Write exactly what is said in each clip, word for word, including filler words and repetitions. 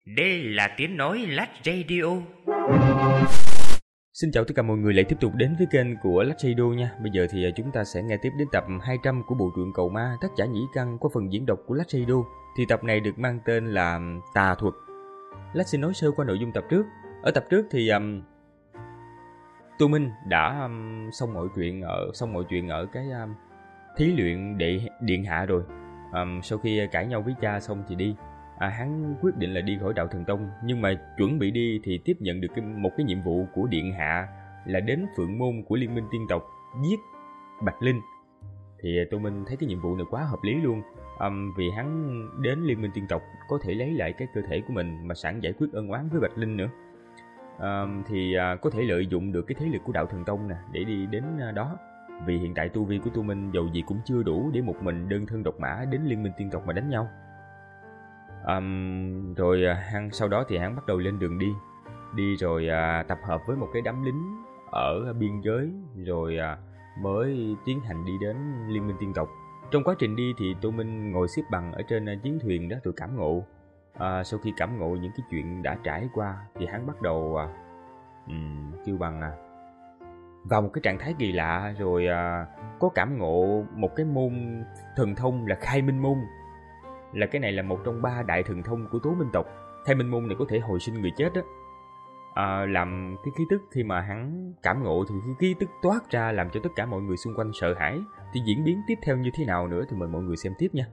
Đây là tiếng nói Lách Radio. Xin chào tất cả mọi người lại tiếp tục đến với kênh của Lách Radio nha. Bây giờ thì chúng ta sẽ nghe tiếp đến tập hai trăm của bộ truyện Cầu Ma tác giả Nhĩ Căn qua phần diễn đọc của Lách Radio. Thì tập này được mang tên là Tà Thuật. Lách xin nói sơ qua nội dung tập trước. Ở tập trước thì um, Tô Minh đã um, xong mọi chuyện ở xong mọi chuyện ở cái um, thí luyện đệ điện hạ rồi. Um, sau khi cãi nhau với cha xong thì đi. À, hắn quyết định là đi khỏi đạo Thần Tông, nhưng mà chuẩn bị đi thì tiếp nhận được cái, một cái nhiệm vụ của điện hạ là đến Phượng Môn của Liên minh Tiên tộc giết Bạch Linh. Thì Tô Minh thấy cái nhiệm vụ này quá hợp lý luôn, um, vì hắn đến Liên minh Tiên tộc có thể lấy lại cái cơ thể của mình mà sẵn giải quyết ân oán với Bạch Linh nữa. Um, thì uh, có thể lợi dụng được cái thế lực của đạo Thần Tông nè để đi đến uh, đó. Vì hiện tại tu vi của Tô Minh dầu gì cũng chưa đủ để một mình đơn thân độc mã đến Liên minh Tiên tộc mà đánh nhau. Um, rồi hắn sau đó thì hắn bắt đầu lên đường đi đi rồi à, tập hợp với một cái đám lính ở biên giới, rồi à, mới tiến hành đi đến Liên minh Tiên tộc. Trong quá trình đi thì Tô Minh ngồi xếp bằng ở trên à, chiến thuyền đó rồi cảm ngộ. À, sau khi cảm ngộ những cái chuyện đã trải qua thì hắn bắt đầu à, um, kêu bằng à, vào một cái trạng thái kỳ lạ, rồi à, có cảm ngộ một cái môn thần thông là Khai Minh Môn. Là cái này là một trong ba đại thần thông của Tố Minh tộc. Khai Minh Môn này có thể hồi sinh người chết đó. À, làm cái khí tức khi mà hắn cảm ngộ thì cái khí tức toát ra làm cho tất cả mọi người xung quanh sợ hãi. Thì diễn biến tiếp theo như thế nào nữa thì mời mọi người xem tiếp nha.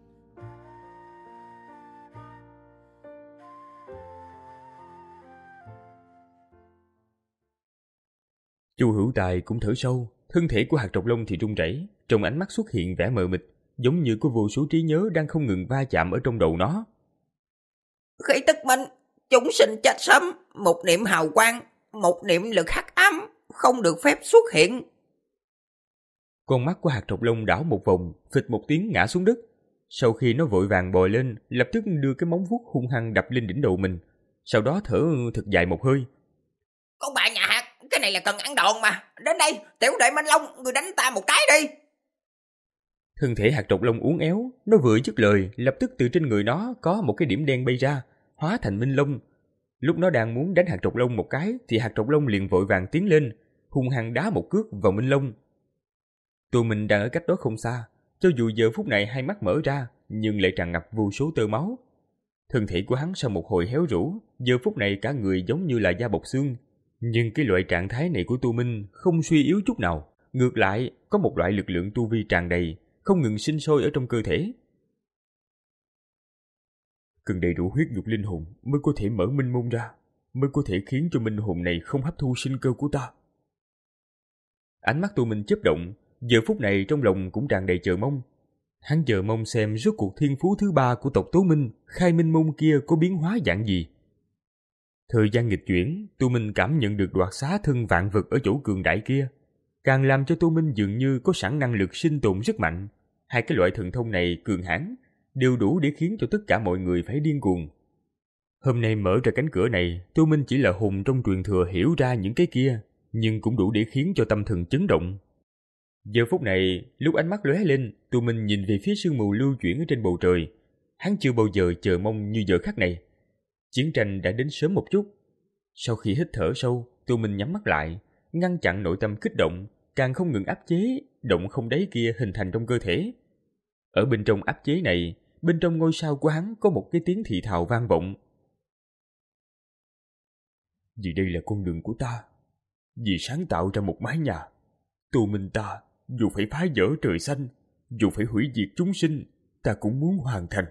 Chu Hữu Tài cũng thở sâu, thân thể của hạt trọc lông thì run rẩy, trong ánh mắt xuất hiện vẻ mờ mịt, giống như có vô số trí nhớ đang không ngừng va chạm ở trong đầu nó. Khí tức minh, chúng sinh chết sớm, một niệm hào quang, một niệm lực hắc ám, không được phép xuất hiện. Con mắt của hạt trọc lông đảo một vòng, phịch một tiếng ngã xuống đất. Sau khi nó vội vàng bò lên, lập tức đưa cái móng vuốt hung hăng đập lên đỉnh đầu mình, sau đó thở thật dài một hơi. Con bà nhà hạt, cái này là cần ăn đòn mà. Đến đây, tiểu đệ Minh Long, người đánh ta một cái đi. Thân thể hạt trọc lông uốn éo, nó vừa dứt lời, lập tức từ trên người nó có một cái điểm đen bay ra, hóa thành Minh Long. Lúc nó đang muốn đánh hạt trọc lông một cái, thì hạt trọc lông liền vội vàng tiến lên, hung hăng đá một cước vào Minh Long. Tô Minh đang ở cách đó không xa, cho dù giờ phút này hai mắt mở ra, nhưng lại tràn ngập vô số tơ máu. Thân thể của hắn sau một hồi héo rũ, giờ phút này cả người giống như là da bọc xương. Nhưng cái loại trạng thái này của Tô Minh không suy yếu chút nào, ngược lại có một loại lực lượng tu vi tràn đầy, không ngừng sinh sôi ở trong cơ thể. Cần đầy đủ huyết nhục linh hồn mới có thể mở minh môn ra, mới có thể khiến cho minh hồn này không hấp thu sinh cơ của ta. Ánh mắt Tô Minh chớp động, giờ phút này trong lòng cũng tràn đầy chờ mong. Hắn chờ mong xem rốt cuộc thiên phú thứ ba của tộc Tố Minh, Khai Minh Môn kia có biến hóa dạng gì. Thời gian nghịch chuyển, Tô Minh cảm nhận được đoạt xá thân vạn vật ở chỗ cường đại kia, càng làm cho Tô Minh dường như có sẵn năng lực sinh tồn rất mạnh. Hai cái loại thần thông này cường hãn, đều đủ để khiến cho tất cả mọi người phải điên cuồng. Hôm nay mở ra cánh cửa này, Tô Minh chỉ là hùng trong truyền thừa hiểu ra những cái kia, nhưng cũng đủ để khiến cho tâm thần chấn động. Giờ phút này, lúc ánh mắt lóe lên, Tô Minh nhìn về phía sương mù lưu chuyển ở trên bầu trời. Hắn chưa bao giờ chờ mong như giờ khắc này. Chiến tranh đã đến sớm một chút. Sau khi hít thở sâu, Tô Minh nhắm mắt lại, ngăn chặn nội tâm kích động, càng không ngừng áp chế động không đáy kia hình thành trong cơ thể. Ở bên trong áp chế này, bên trong ngôi sao của hắn có một cái tiếng thì thào vang vọng. Vì đây là con đường của ta, vì sáng tạo ra một mái nhà, Tô Minh ta, dù phải phá vỡ trời xanh, dù phải hủy diệt chúng sinh, ta cũng muốn hoàn thành.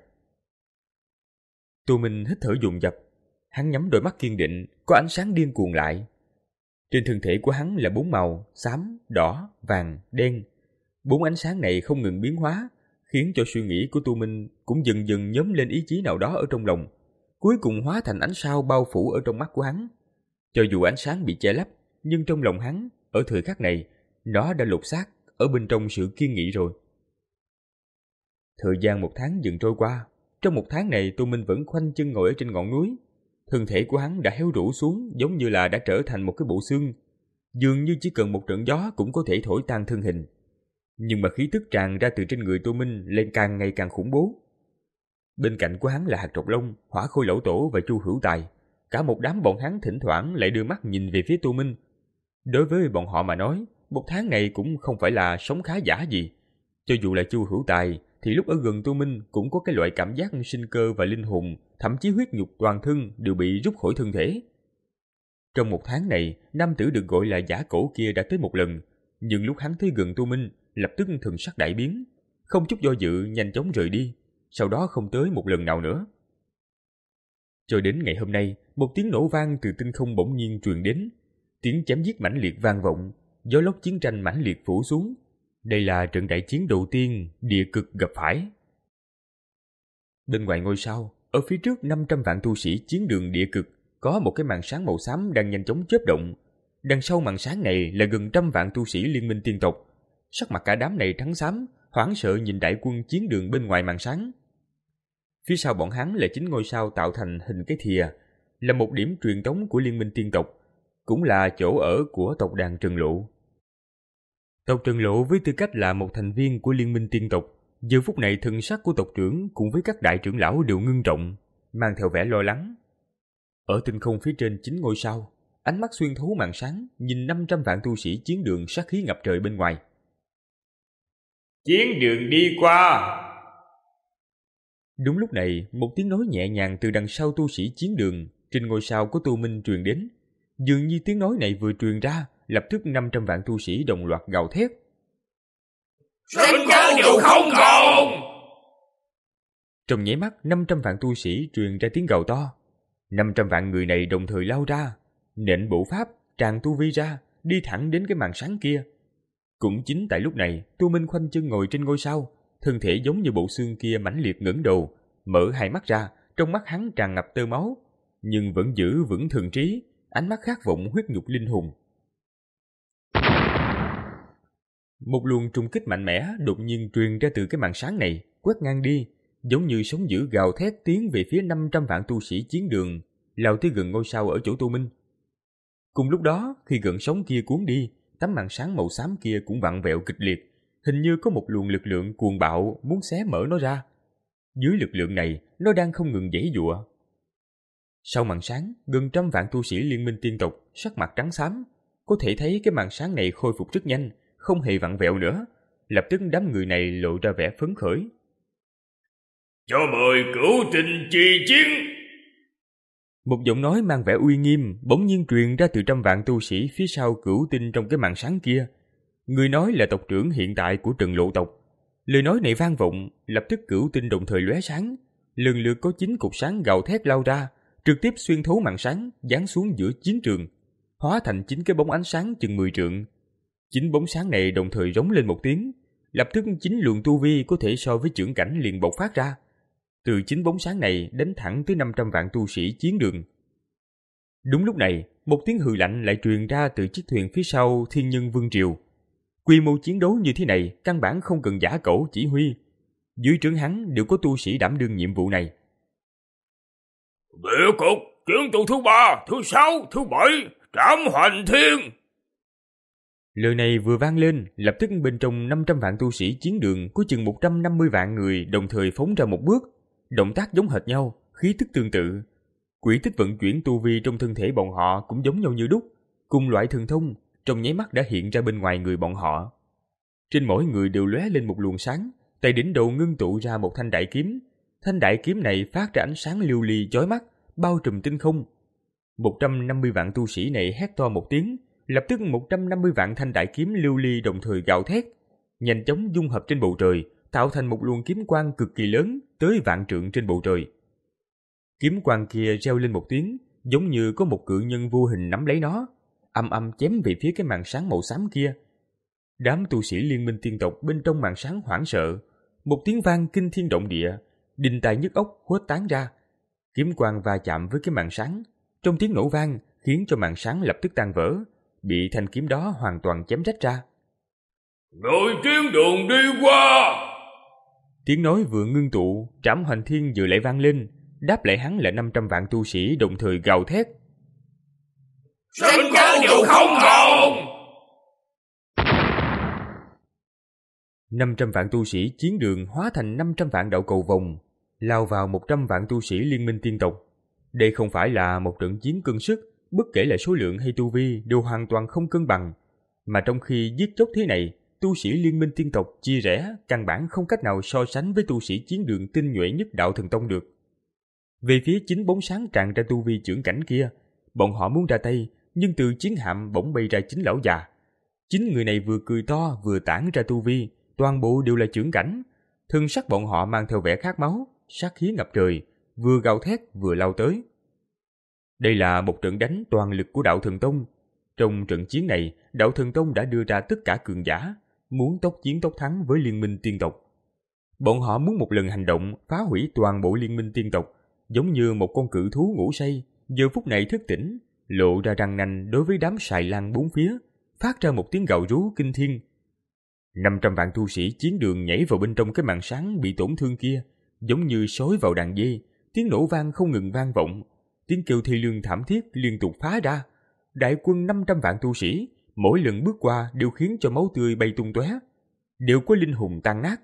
Tô Minh hít thở dồn dập, hắn nhắm đôi mắt kiên định, có ánh sáng điên cuồng lại. Trên thân thể của hắn là bốn màu, xám, đỏ, vàng, đen. Bốn ánh sáng này không ngừng biến hóa, khiến cho suy nghĩ của Tô Minh cũng dần dần nhóm lên ý chí nào đó ở trong lòng, cuối cùng hóa thành ánh sao bao phủ ở trong mắt của hắn. Cho dù ánh sáng bị che lấp, nhưng trong lòng hắn, ở thời khắc này, nó đã lột xác ở bên trong sự kiên nghị rồi. Thời gian một tháng dần trôi qua. Trong một tháng này, Tô Minh vẫn khoanh chân ngồi ở trên ngọn núi. Thân thể của hắn đã héo rũ xuống, giống như là đã trở thành một cái bộ xương. Dường như chỉ cần một trận gió cũng có thể thổi tan thân hình. Nhưng mà khí tức tràn ra từ trên người Tô Minh lên càng ngày càng khủng bố. Bên cạnh của hắn là Hạt Trọc Long, Hỏa Khôi Lỗ Tổ và Chu Hữu Tài. Cả một đám bọn hắn thỉnh thoảng lại đưa mắt nhìn về phía Tô Minh. Đối với bọn họ mà nói, một tháng này cũng không phải là sống khá giả gì. Cho dù là Chu Hữu Tài, thì lúc ở gần Tô Minh cũng có cái loại cảm giác sinh cơ và linh hồn, thậm chí huyết nhục toàn thân đều bị rút khỏi thân thể. Trong một tháng này, nam tử được gọi là giả cổ kia đã tới một lần, nhưng lúc hắn tới gần Tô Minh, lập tức thần sắc đại biến, không chút do dự nhanh chóng rời đi, sau đó không tới một lần nào nữa. Cho đến ngày hôm nay, một tiếng nổ vang từ tinh không bỗng nhiên truyền đến, tiếng chém giết mãnh liệt vang vọng, gió lốc chiến tranh mãnh liệt phủ xuống. Đây là trận đại chiến đầu tiên địa cực gặp phải. Bên ngoài ngôi sao, ở phía trước năm trăm vạn tu sĩ chiến đường địa cực, có một cái màn sáng màu xám đang nhanh chóng chớp động. Đằng sau màn sáng này là gần trăm vạn tu sĩ liên minh tiên tộc. Sắc mặt cả đám này trắng xám, hoảng sợ nhìn đại quân chiến đường bên ngoài màn sáng. Phía sau bọn hắn là chính ngôi sao tạo thành hình cái thìa, là một điểm truyền tống của liên minh tiên tộc, cũng là chỗ ở của tộc đàn Trần Lộ. Tộc Trần Lộ với tư cách là một thành viên của liên minh tiên tộc, giờ phút này thần sắc của tộc trưởng cùng với các đại trưởng lão đều ngưng trọng, mang theo vẻ lo lắng. Ở tinh không phía trên chính ngôi sao, ánh mắt xuyên thấu màn sáng nhìn năm trăm vạn tu sĩ chiến đường sát khí ngập trời bên ngoài. Chiến đường đi qua. Đúng lúc này, một tiếng nói nhẹ nhàng từ đằng sau tu sĩ chiến đường trên ngôi sao của Tô Minh truyền đến. Dường như tiếng nói này vừa truyền ra, lập tức năm trăm vạn tu sĩ đồng loạt gào thét. Sinh cơ đều không còn! Trong nháy mắt, năm trăm vạn tu sĩ truyền ra tiếng gào to. năm trăm vạn người này đồng thời lao ra, nện bộ pháp, tràn tu vi ra, đi thẳng đến cái màn sáng kia. Cũng chính tại lúc này, Tô Minh khoanh chân ngồi trên ngôi sao, thân thể giống như bộ xương kia mãnh liệt ngẩng đầu, mở hai mắt ra, trong mắt hắn tràn ngập tơ máu, nhưng vẫn giữ vững thần trí, ánh mắt khát vọng huyết nhục linh hồn. Một luồng trùng kích mạnh mẽ đột nhiên truyền ra từ cái màn sáng này, quét ngang đi, giống như sóng dữ gào thét tiến về phía năm trăm vạn tu sĩ chiến đường, lao tới gần ngôi sao ở chỗ Tô Minh. Cùng lúc đó, khi gần sóng kia cuốn đi, tấm màn sáng màu xám kia cũng vặn vẹo kịch liệt, hình như có một luồng lực lượng cuồng bạo muốn xé mở nó ra. Dưới lực lượng này, nó đang không ngừng giãy giụa. Sau màn sáng, gần trăm vạn tu sĩ liên minh tiên tộc, sắc mặt trắng xám, có thể thấy cái màn sáng này khôi phục rất nhanh, không hề vặn vẹo nữa. Lập tức đám người này lộ ra vẻ phấn khởi. Cho mời cửu tình chi chiến! Một giọng nói mang vẻ uy nghiêm bỗng nhiên truyền ra từ trăm vạn tu sĩ phía sau cửu tinh trong cái màn sáng kia. Người nói là tộc trưởng hiện tại của Trần Lộ tộc. Lời nói này vang vọng, lập tức cửu tinh đồng thời lóe sáng, lần lượt có chín cục sáng gào thét lao ra, trực tiếp xuyên thấu màn sáng, giáng xuống giữa chiến trường, hóa thành chín cái bóng ánh sáng chừng mười trượng. Chín bóng sáng này đồng thời rống lên một tiếng, lập tức chín luồng tu vi có thể so với chưởng cảnh liền bộc phát ra. Từ chín bóng sáng này đánh thẳng tới năm trăm vạn tu sĩ chiến đường. Đúng lúc này, một tiếng hừ lạnh lại truyền ra từ chiếc thuyền phía sau Thiên Nhân Vương Triều. Quy mô chiến đấu như thế này căn bản không cần giả cẩu chỉ huy. Dưới trướng hắn đều có tu sĩ đảm đương nhiệm vụ này. Địa cục, chiến tù thứ ba, thứ sáu, thứ bảy, trảm hoành thiên. Lời này vừa vang lên, lập tức bên trong năm trăm vạn tu sĩ chiến đường có chừng một trăm năm mươi vạn người đồng thời phóng ra một bước, động tác giống hệt nhau, khí tức tương tự. Quỹ tích vận chuyển tu vi trong thân thể bọn họ cũng giống nhau như đúc, cùng loại thần thông, trong nháy mắt đã hiện ra bên ngoài người bọn họ. Trên mỗi người đều lóe lên một luồng sáng, tại đỉnh đầu ngưng tụ ra một thanh đại kiếm. Thanh đại kiếm này phát ra ánh sáng lưu ly chói mắt, bao trùm tinh không. một trăm năm mươi vạn tu sĩ này hét to một tiếng, lập tức một trăm năm mươi vạn thanh đại kiếm lưu ly đồng thời gào thét, nhanh chóng dung hợp trên bầu trời, tạo thành một luồng kiếm quang cực kỳ lớn, tới vạn trượng trên bầu trời. Kiếm quang kia reo lên một tiếng, giống như có một cự nhân vô hình nắm lấy nó, âm âm chém về phía cái màn sáng màu xám kia. Đám tu sĩ liên minh tiên tộc bên trong màn sáng hoảng sợ, một tiếng vang kinh thiên động địa, đinh tai nhức óc khuếch tán ra. Kiếm quang va chạm với cái màn sáng, trong tiếng nổ vang khiến cho màn sáng lập tức tan vỡ, bị thanh kiếm đó hoàn toàn chém rách ra. Người chiến đường đi qua! Tiếng nói vừa ngưng tụ, trảm hoành thiên vừa lại vang lên, đáp lại hắn là năm trăm vạn tu sĩ đồng thời gào thét. Sinh cơ đều không còn! năm trăm vạn tu sĩ chiến đường hóa thành năm trăm vạn đạo cầu vồng, lao vào một trăm vạn tu sĩ liên minh tiên tộc. Đây không phải là một trận chiến cân sức, bất kể là số lượng hay tu vi đều hoàn toàn không cân bằng. Mà trong khi giết chóc thế này, tu sĩ liên minh tiên tộc chia rẽ, căn bản không cách nào so sánh với tu sĩ chiến đường tinh nhuệ nhất đạo thần tông được. Về phía chính bóng sáng tràn ra tu vi trưởng cảnh kia, bọn họ muốn ra tay, nhưng từ chiến hạm bỗng bay ra chính lão già. Chính người này vừa cười to vừa tản ra tu vi, toàn bộ đều là trưởng cảnh. Thân sắc bọn họ mang theo vẻ khát máu, sát khí ngập trời, vừa gào thét vừa lao tới. Đây là một trận đánh toàn lực của đạo thần tông. Trong trận chiến này, đạo thần tông đã đưa ra tất cả cường giả, muốn tốc chiến tốc thắng với liên minh tiên tộc. Bọn họ muốn một lần hành động phá hủy toàn bộ liên minh tiên tộc, giống như một con cự thú ngủ say, giờ phút này thức tỉnh, lộ ra răng nanh đối với đám xài lang bốn phía, phát ra một tiếng gào rú kinh thiên. Năm trăm vạn tu sĩ chiến đường nhảy vào bên trong cái màn sáng bị tổn thương kia, giống như sói vào đàn dê, tiếng nổ vang không ngừng vang vọng, tiếng kêu thê lương thảm thiết liên tục phá ra. Đại quân năm trăm vạn tu sĩ, mỗi lần bước qua đều khiến cho máu tươi bay tung tóe, đều có linh hồn tan nát.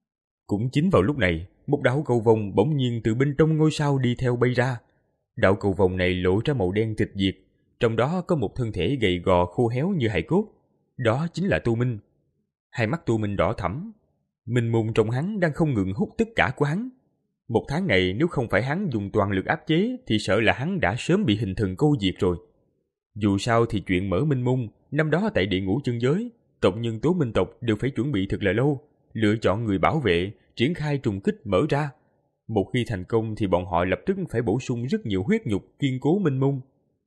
Cũng chính vào lúc này, một đạo cầu vồng bỗng nhiên từ bên trong ngôi sao đi theo bay ra. Đạo cầu vồng này lộ ra màu đen tịch diệt, trong đó có một thân thể gầy gò khô héo như hài cốt. Đó chính là Tu Minh. Hai mắt Tu Minh đỏ thẫm, minh mông trong hắn đang không ngừng hút tất cả của hắn. Một tháng này nếu không phải hắn dùng toàn lực áp chế thì sợ là hắn đã sớm bị hình thần câu diệt rồi. Dù sao thì chuyện mở minh mông, năm đó tại địa ngũ chân giới, tộc nhân Tố Minh tộc đều phải chuẩn bị thật là lâu, lựa chọn người bảo vệ, triển khai trùng kích mở ra. Một khi thành công thì bọn họ lập tức phải bổ sung rất nhiều huyết nhục kiên cố minh mông.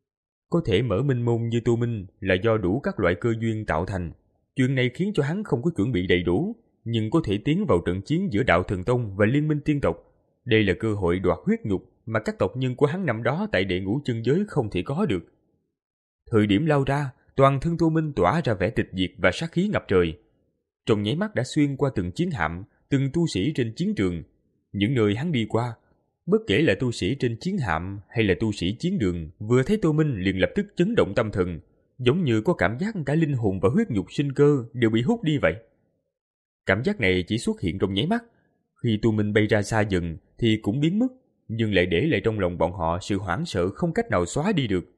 Có thể mở minh mông như Tu Minh là do đủ các loại cơ duyên tạo thành. Chuyện này khiến cho hắn không có chuẩn bị đầy đủ, nhưng có thể tiến vào trận chiến giữa đạo thần tông và liên minh tiên tộc. Đây là cơ hội đoạt huyết nhục mà các tộc nhân của hắn năm đó tại địa ngũ chân giới không thể có được. Thời điểm lao ra, toàn thân Tu Minh tỏa ra vẻ tịch diệt và sát khí ngập trời. Trong nháy mắt đã xuyên qua từng chiến hạm, từng tu sĩ trên chiến trường. Những nơi hắn đi qua, bất kể là tu sĩ trên chiến hạm hay là tu sĩ chiến đường, vừa thấy Tu Minh liền lập tức chấn động tâm thần, giống như có cảm giác cả linh hồn và huyết nhục sinh cơ đều bị hút đi vậy. Cảm giác này chỉ xuất hiện trong nháy mắt, khi Tu Minh bay ra xa dần thì cũng biến mất, nhưng lại để lại trong lòng bọn họ sự hoảng sợ không cách nào xóa đi được.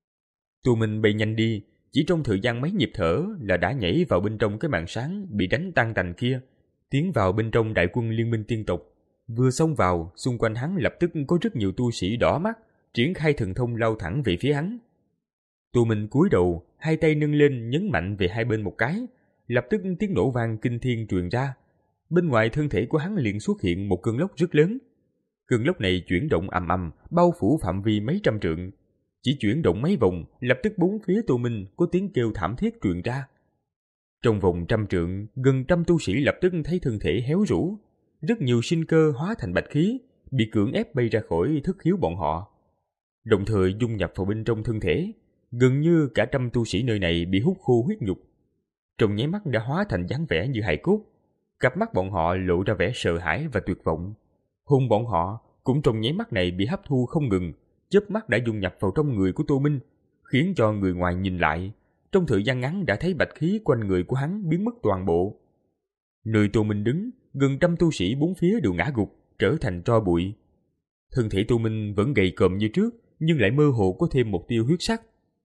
Tu Minh bay nhanh đi, chỉ trong thời gian mấy nhịp thở là đã nhảy vào bên trong cái màn sáng bị đánh tan tành kia, tiến vào bên trong đại quân liên minh tiên tộc. Vừa xông vào, xung quanh hắn lập tức có rất nhiều tu sĩ đỏ mắt, triển khai thần thông lao thẳng về phía hắn. Tu Minh cúi đầu, hai tay nâng lên nhấn mạnh về hai bên một cái, lập tức tiếng nổ vang kinh thiên truyền ra. Bên ngoài thân thể của hắn liền xuất hiện một cơn lốc rất lớn. Cơn lốc này chuyển động ầm ầm, bao phủ phạm vi mấy trăm trượng. Chỉ chuyển động mấy vòng, lập tức bốn phía Tu Minh có tiếng kêu thảm thiết truyền ra. Trong vòng trăm trượng, gần trăm tu sĩ lập tức thấy thân thể héo rũ. Rất nhiều sinh cơ hóa thành bạch khí, bị cưỡng ép bay ra khỏi thất khiếu bọn họ, đồng thời dung nhập vào bên trong thân thể. Gần như cả trăm tu sĩ nơi này bị hút khô huyết nhục, trong nháy mắt đã hóa thành dáng vẻ như hài cốt. Cặp mắt bọn họ lộ ra vẻ sợ hãi và tuyệt vọng. Hồn bọn họ cũng trong nháy mắt này bị hấp thu không ngừng, chớp mắt đã dung nhập vào trong người của Tô Minh, khiến cho người ngoài nhìn lại, trong thời gian ngắn đã thấy bạch khí quanh người của hắn biến mất toàn bộ. Nơi Tô Minh đứng, gần trăm tu sĩ bốn phía đều ngã gục, trở thành tro bụi. Thân thể Tô Minh vẫn gầy còm như trước, nhưng lại mơ hồ có thêm một tia huyết sắc.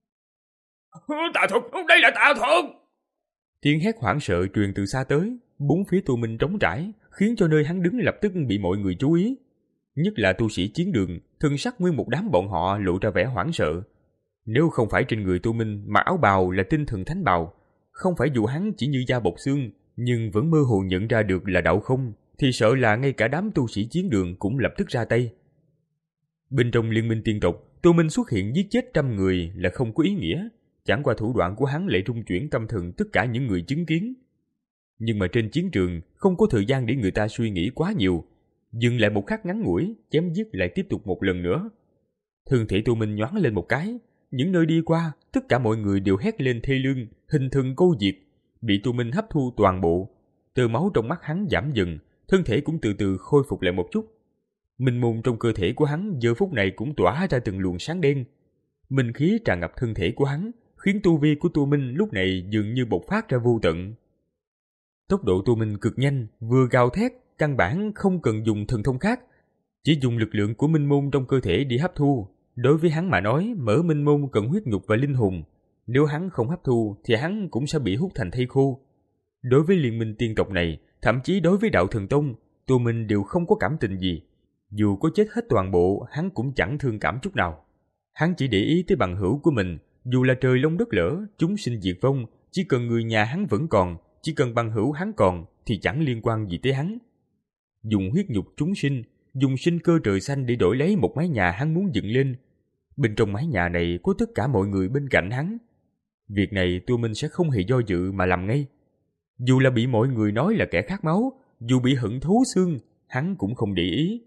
Tà thuật, đây là tà thuật! Tiếng hét hoảng sợ truyền từ xa tới, bốn phía Tô Minh trống trải, khiến cho nơi hắn đứng lập tức bị mọi người chú ý. Nhất là tu sĩ chiến đường, thân sắc nguyên một đám bọn họ lộ ra vẻ hoảng sợ. Nếu không phải trên người Tô Minh mặc áo bào là tinh thần thánh bào, không phải dù hắn chỉ như da bọc xương, nhưng vẫn mơ hồ nhận ra được là đạo không, thì sợ là ngay cả đám tu sĩ chiến đường cũng lập tức ra tay. Bên trong liên minh tiên tộc, Tô Minh xuất hiện giết chết trăm người là không có ý nghĩa, chẳng qua thủ đoạn của hắn lại rung chuyển tâm thần tất cả những người chứng kiến. Nhưng mà trên chiến trường không có thời gian để người ta suy nghĩ quá nhiều, dừng lại một khắc ngắn ngủi, chém giết lại tiếp tục một lần nữa. Thân thể Tô Minh nhoáng lên một cái, những nơi đi qua, tất cả mọi người đều hét lên thê lương, hình thần câu diệt, bị Tô Minh hấp thu toàn bộ. Tơ máu trong mắt hắn giảm dần, thân thể cũng từ từ khôi phục lại một chút. Minh môn trong cơ thể của hắn giờ phút này cũng tỏa ra từng luồng sáng đen. Minh khí tràn ngập thân thể của hắn, khiến tu vi của Tô Minh lúc này dường như bộc phát ra vô tận. Tốc độ Tô Minh cực nhanh, vừa gào thét, căn bản không cần dùng thần thông khác. Chỉ dùng lực lượng của minh mông trong cơ thể để hấp thu. Đối với hắn mà nói, mỡ minh mông cần huyết nhục và linh hồn. Nếu hắn không hấp thu thì hắn cũng sẽ bị hút thành thây khô. Đối với liên minh tiên tộc này, thậm chí đối với đạo thần tông, Tô Minh đều không có cảm tình gì. Dù có chết hết toàn bộ, hắn cũng chẳng thương cảm chút nào. Hắn chỉ để ý tới bằng hữu của mình, dù là trời long đất lở, chúng sinh diệt vong, chỉ cần người nhà hắn vẫn còn, chỉ cần bằng hữu hắn còn thì chẳng liên quan gì tới hắn. Dùng huyết nhục chúng sinh, dùng sinh cơ trời xanh để đổi lấy một mái nhà hắn muốn dựng lên. Bên trong mái nhà này có tất cả mọi người bên cạnh hắn. Việc này Tô Minh sẽ không hề do dự mà làm ngay. Dù là bị mọi người nói là kẻ khát máu, dù bị hận thấu xương, hắn cũng không để ý.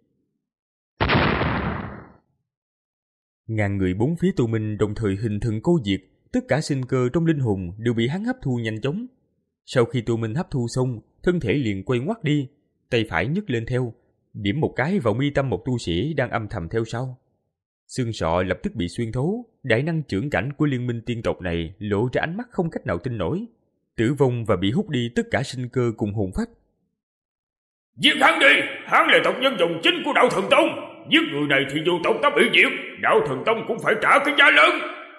Ngàn người bốn phía Tô Minh đồng thời hình thần câu diệt, tất cả sinh cơ trong linh hồn đều bị hắn hấp thu nhanh chóng. Sau khi Tô Minh hấp thu xong, thân thể liền quay ngoắt đi, tay phải nhấc lên theo, điểm một cái vào mi tâm một tu sĩ đang âm thầm theo sau. Xương sọ lập tức bị xuyên thấu, đại năng trưởng cảnh của liên minh tiên tộc này lộ ra ánh mắt không cách nào tin nổi. Tử vong và bị hút đi tất cả sinh cơ cùng hồn phách. Giết hắn đi, hắn là tộc nhân dòng chính của đạo thần tông. Giết người này thì dù tộc ta bị diệt, đạo thần tông cũng phải trả cái giá lớn.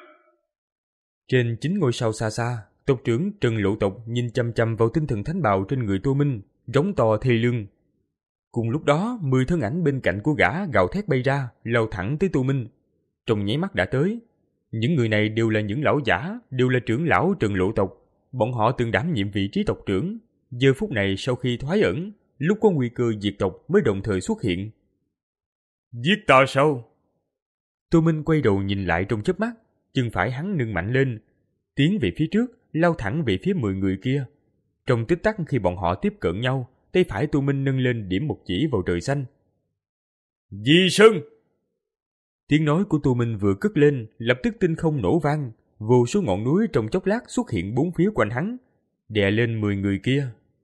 Trên chín ngôi sao xa xa, tộc trưởng Trần Lộ tộc nhìn chăm chăm vào tinh thần thánh bào trên người Tô Minh, rống to thê lương. Cùng lúc đó, mười thân ảnh bên cạnh của gã gào thét bay ra, lao thẳng tới Tô Minh. Trong nháy mắt đã tới. Những người này đều là những lão giả, đều là trưởng lão Trần Lộ tộc. Bọn họ từng đảm nhiệm vị trí tộc trưởng. Giờ phút này sau khi thoái ẩn, lúc có nguy cơ diệt tộc mới đồng thời xuất hiện. Giết ta sao? Tô Minh quay đầu nhìn lại trong chớp mắt, chân phải hắn nâng mạnh lên, tiến về phía trước, lao thẳng về phía mười người kia. Trong tích tắc khi bọn họ tiếp cận nhau, tay phải Tô Minh nâng lên điểm một chỉ vào trời xanh. Di Sơn! Tiếng nói của Tô Minh vừa cất lên, lập tức tinh không nổ vang, vô số ngọn núi trong chốc lát xuất hiện bốn phía quanh hắn, đè lên mười người kia.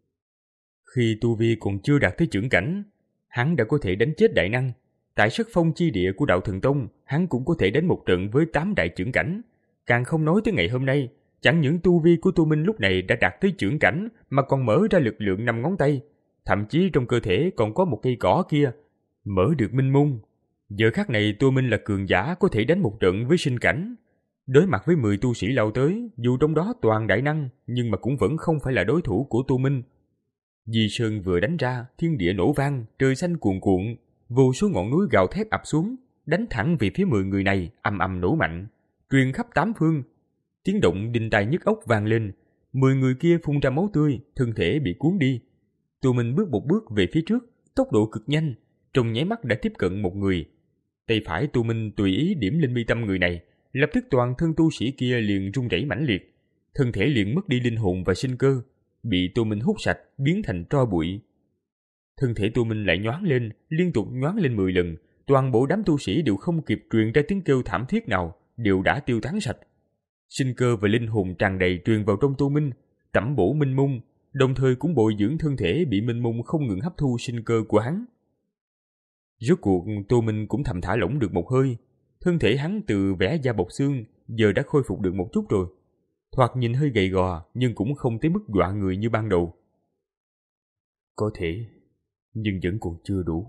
Khi tu vi còn chưa đạt tới chưởng cảnh, hắn đã có thể đánh chết đại năng. Tại sắc phong chi địa của đạo thần tông, hắn cũng có thể đánh một trận với tám đại chưởng cảnh. Càng không nói tới ngày hôm nay, chẳng những tu vi của Tô Minh lúc này đã đạt tới chưởng cảnh mà còn mở ra lực lượng năm ngón tay. Thậm chí trong cơ thể còn có một cây cỏ kia, mở được minh mông. Giờ khắc này Tô Minh là cường giả có thể đánh một trận với sinh cảnh. Đối mặt với mười tu sĩ lao tới, dù trong đó toàn đại năng, nhưng mà cũng vẫn không phải là đối thủ của Tô Minh. Di Sơn vừa đánh ra, thiên địa nổ vang, trời xanh cuồn cuộn, vô số ngọn núi gào thét ập xuống, đánh thẳng về phía mười người này, ầm ầm nổ mạnh, truyền khắp tám phương. Tiếng động đinh tai nhức óc vang lên, mười người kia phun ra máu tươi, thân thể bị cuốn đi. Tô Minh bước một bước về phía trước, tốc độ cực nhanh, trong nháy mắt đã tiếp cận một người. Tay phải Tô Minh tùy ý điểm lên mi tâm người này, lập tức toàn thân tu sĩ kia liền rung rẩy mãnh liệt, thân thể liền mất đi linh hồn và sinh cơ, bị Tô Minh hút sạch, biến thành tro bụi. Thân thể Tô Minh lại nhoáng lên, liên tục nhoáng lên mười lần, toàn bộ đám tu sĩ đều không kịp truyền ra tiếng kêu thảm thiết nào, đều đã tiêu tán sạch. Sinh cơ và linh hồn tràn đầy truyền vào trong Tô Minh, tẩm bổ minh mông, đồng thời cũng bồi dưỡng thân thể bị minh mông không ngừng hấp thu sinh cơ của hắn. Rốt cuộc Tô Minh cũng thầm thả lỏng được một hơi, thân thể hắn từ vẻ da bọc xương giờ đã khôi phục được một chút rồi. Thoạt nhìn hơi gầy gò nhưng cũng không tới mức dọa người như ban đầu. Có thể, nhưng vẫn còn chưa đủ.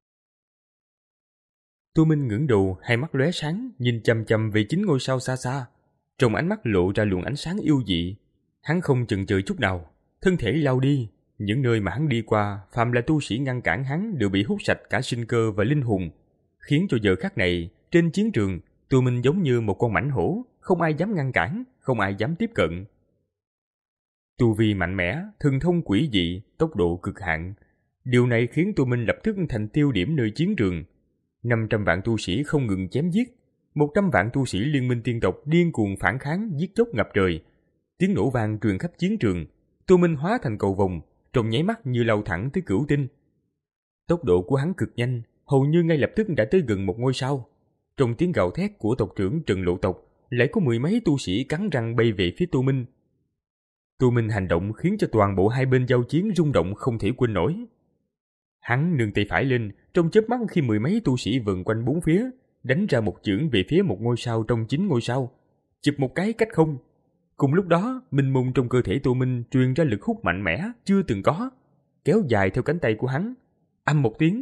Tô Minh ngẩng đầu, hai mắt lóe sáng, nhìn chằm chằm về chín ngôi sao xa xa. Trong ánh mắt lộ ra luồng ánh sáng yêu dị. Hắn không chần chừ chút nào, thân thể lao đi. Những nơi mà hắn đi qua, phàm là tu sĩ ngăn cản hắn đều bị hút sạch cả sinh cơ và linh hồn, khiến cho giờ khắc này trên chiến trường, Tô Minh giống như một con mãnh hổ, không ai dám ngăn cản, không ai dám tiếp cận. Tu vi mạnh mẽ, thần thông quỷ dị, tốc độ cực hạn. Điều này khiến Tô Minh lập tức thành tiêu điểm nơi chiến trường. năm trăm vạn tu sĩ không ngừng chém giết, một trăm vạn tu sĩ liên minh tiên tộc điên cuồng phản kháng, giết chóc ngập trời. Tiếng nổ vang truyền khắp chiến trường, Tô Minh hóa thành cầu vồng, trong nháy mắt như lao thẳng tới cửu tinh. Tốc độ của hắn cực nhanh, hầu như ngay lập tức đã tới gần một ngôi sao. Trong tiếng gào thét của tộc trưởng Trần Lộ tộc, lại có mười mấy tu sĩ cắn răng bay về phía Tô Minh. Tô Minh hành động khiến cho toàn bộ hai bên giao chiến rung động không thể quên nổi. Hắn nương tay phải lên, trong chớp mắt khi mười mấy tu sĩ vần quanh bốn phía, đánh ra một chưởng về phía một ngôi sao trong chín ngôi sao, chụp một cái cách không. Cùng lúc đó, minh mông trong cơ thể Tô Minh truyền ra lực hút mạnh mẽ chưa từng có, kéo dài theo cánh tay của hắn. Âm một tiếng,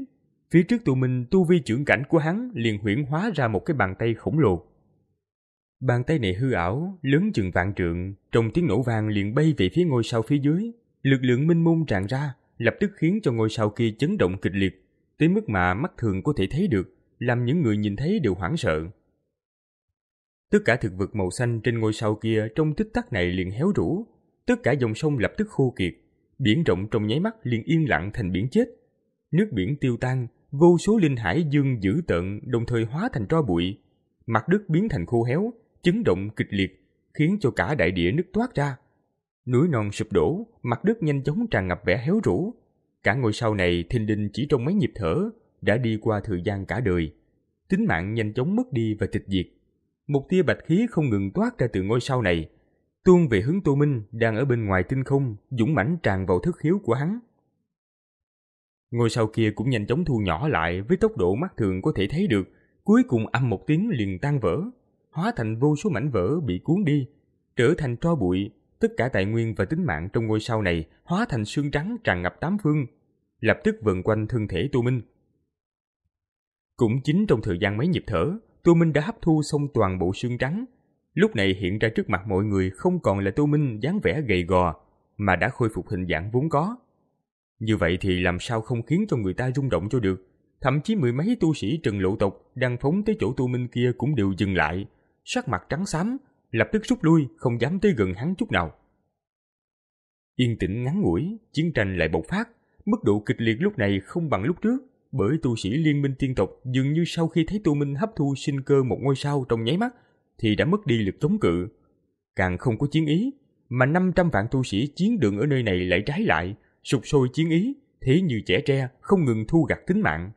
Phía trước tụ minh, tu vi trưởng cảnh của hắn liền huyễn hóa ra một cái bàn tay khổng lồ. Bàn tay này hư ảo, lớn chừng vạn trượng, trong tiếng nổ vang liền bay về phía ngôi sao phía dưới. Lực lượng minh mông tràn ra, lập tức khiến cho ngôi sao kia chấn động kịch liệt, tới mức mà mắt thường có thể thấy được, làm những người nhìn thấy đều hoảng sợ. Tất cả thực vật màu xanh trên ngôi sao kia trong tích tắc này liền héo rũ, tất cả dòng sông lập tức khô kiệt, biển rộng trong nháy mắt liền yên lặng thành biển chết. Nước biển tiêu tan, vô số linh hải dương dữ tợn đồng thời hóa thành tro bụi, mặt đất biến thành khô héo, chấn động kịch liệt, khiến cho cả đại địa nứt toát ra. Núi non sụp đổ, mặt đất nhanh chóng tràn ngập vẻ héo rũ. Cả ngôi sao này thình lình chỉ trong mấy nhịp thở đã đi qua thời gian cả đời, tính mạng nhanh chóng mất đi và tịch diệt. Một tia bạch khí không ngừng toát ra từ ngôi sao này, tuôn về hướng Tô Minh đang ở bên ngoài tinh không, dũng mãnh tràn vào thất khiếu của hắn. Ngôi sao kia cũng nhanh chóng thu nhỏ lại với tốc độ mắt thường có thể thấy được, cuối cùng âm một tiếng liền tan vỡ, hóa thành vô số mảnh vỡ bị cuốn đi, trở thành tro bụi. Tất cả tài nguyên và tính mạng trong ngôi sao này hóa thành sương trắng tràn ngập tám phương, lập tức vần quanh thân thể Tô Minh. Cũng chính trong thời gian mấy nhịp thở, Tô Minh đã hấp thu xong toàn bộ sương trắng. Lúc này hiện ra trước mặt mọi người không còn là Tô Minh dáng vẻ gầy gò, mà đã khôi phục hình dạng vốn có. Như vậy thì làm sao không khiến cho người ta rung động cho được. Thậm chí mười mấy tu sĩ Trần Lộ tộc đang phóng tới chỗ Tô Minh kia cũng đều dừng lại, sắc mặt trắng xám, lập tức rút lui, không dám tới gần hắn chút nào. Yên tĩnh ngắn ngủi, chiến tranh lại bộc phát, mức độ kịch liệt lúc này không bằng lúc trước, bởi tu sĩ Liên Minh Tiên tộc dường như sau khi thấy Tô Minh hấp thu sinh cơ một ngôi sao trong nháy mắt thì đã mất đi lực chống cự, càng không có chiến ý, mà năm trăm vạn tu sĩ chiến đường ở nơi này lại trái lại, sục sôi chiến ý, thế như trẻ tre, không ngừng thu gặt tính mạng.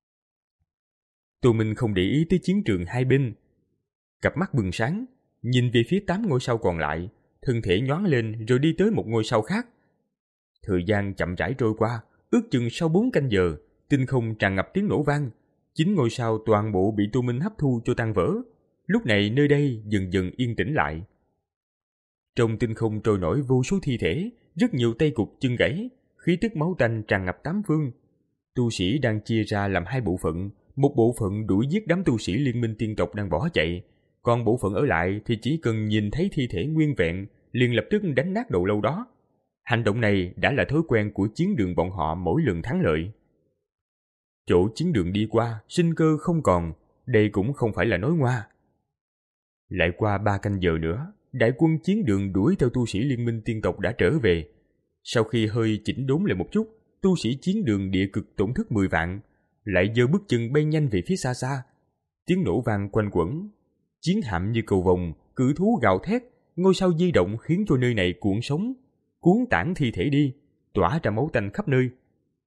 Tô Minh không để ý tới chiến trường hai bên, cặp mắt bừng sáng, nhìn về phía tám ngôi sao còn lại, thân thể nhoáng lên rồi đi tới một ngôi sao khác. Thời gian chậm rãi trôi qua, ước chừng sau bốn canh giờ, tinh không tràn ngập tiếng nổ vang, chín ngôi sao toàn bộ bị Tô Minh hấp thu cho tan vỡ. Lúc này nơi đây dần dần yên tĩnh lại. Trong tinh không trôi nổi vô số thi thể, rất nhiều tay cụt chân gãy, khí tức máu tanh tràn ngập tám phương. Tu sĩ đang chia ra làm hai bộ phận, một bộ phận đuổi giết đám tu sĩ Liên Minh Tiên tộc đang bỏ chạy, còn bộ phận ở lại thì chỉ cần nhìn thấy thi thể nguyên vẹn liền lập tức đánh nát đầu lâu đó. Hành động này đã là thói quen của chiến đường bọn họ mỗi lần thắng lợi. Chỗ chiến đường đi qua, sinh cơ không còn, đây cũng không phải là nói ngoa. Lại qua ba canh giờ nữa, đại quân chiến đường đuổi theo tu sĩ Liên Minh Tiên tộc đã trở về. Sau khi hơi chỉnh đốn lại một chút, tu sĩ chiến đường địa cực tổn thất mười vạn, lại giơ bước chân bay nhanh về phía xa xa. Tiếng nổ vang quanh quẩn, chiến hạm như cầu vồng, cự thú gào thét, ngôi sao di động khiến cho nơi này cuộn sóng, cuốn tản thi thể đi, tỏa ra máu tanh khắp nơi.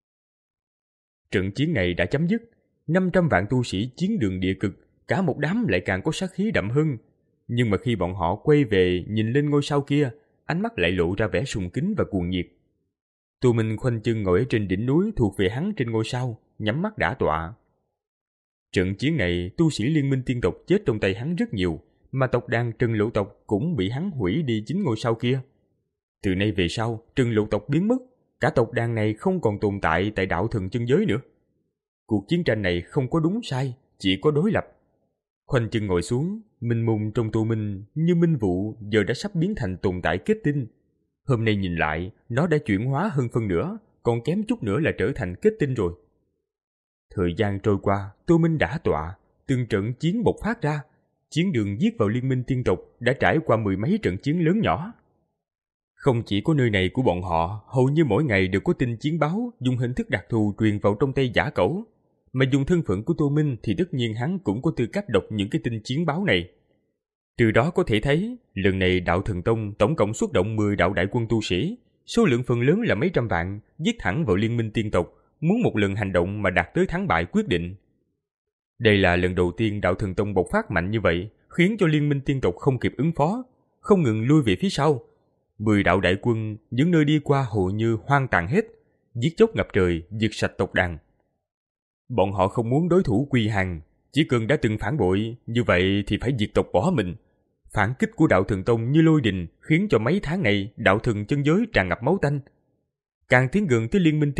Trận chiến này đã chấm dứt, năm trăm vạn tu sĩ chiến đường địa cực, cả một đám lại càng có sát khí đậm hơn. Nhưng mà khi bọn họ quay về nhìn lên ngôi sao kia, ánh mắt lại lộ ra vẻ sùng kính và cuồng nhiệt. Tô Minh khoanh chân ngồi ở trên đỉnh núi thuộc về hắn trên ngôi sao, nhắm mắt đả tọa. Trận chiến này, tu sĩ Liên Minh Tiên tộc chết trong tay hắn rất nhiều, mà tộc đàn Trần Lộ tộc cũng bị hắn hủy đi chín ngôi sao kia. Từ nay về sau, Trần Lộ tộc biến mất, cả tộc đàn này không còn tồn tại tại đạo thần chân giới nữa. Cuộc chiến tranh này không có đúng sai, chỉ có đối lập. Khoanh chân ngồi xuống, minh mông trong Tô Minh như minh vụ giờ đã sắp biến thành tồn tại kết tinh. Hôm nay nhìn lại, nó đã chuyển hóa hơn phân nửa, còn kém chút nữa là trở thành kết tinh rồi. Thời gian trôi qua, Tô Minh đã tọa, từng trận chiến bộc phát ra. Chiến đường giết vào Liên Minh Tiên tộc đã trải qua mười mấy trận chiến lớn nhỏ. Không chỉ có nơi này của bọn họ, hầu như mỗi ngày đều có tin chiến báo dùng hình thức đặc thù truyền vào trong tay giả cẩu. Mà dùng thân phận của Tô Minh thì tất nhiên hắn cũng có tư cách đọc những cái tin chiến báo này. Từ đó có thể thấy, lần này Đạo Thần Tông tổng cộng xuất động mười đạo đại quân tu sĩ, số lượng phần lớn là mấy trăm vạn, giết thẳng vào Liên Minh Tiên tộc, muốn một lần hành động mà đạt tới thắng bại quyết định. Đây là lần đầu tiên Đạo Thần Tông bộc phát mạnh như vậy, khiến cho Liên Minh Tiên tộc không kịp ứng phó, không ngừng lui về phía sau. Mười đạo đại quân những nơi đi qua hầu như hoang tàn hết, giết chóc ngập trời, diệt sạch tộc đàn. Bọn họ không muốn đối thủ quy hàng, chỉ cần đã từng phản bội, như vậy thì phải diệt tộc bỏ mình. Phản kích của Đạo Thần Tông như lôi đình, khiến cho mấy tháng này Đạo Thần chân giới tràn ngập máu tanh. Càng tiến gần tới Liên Minh Tiên tộc,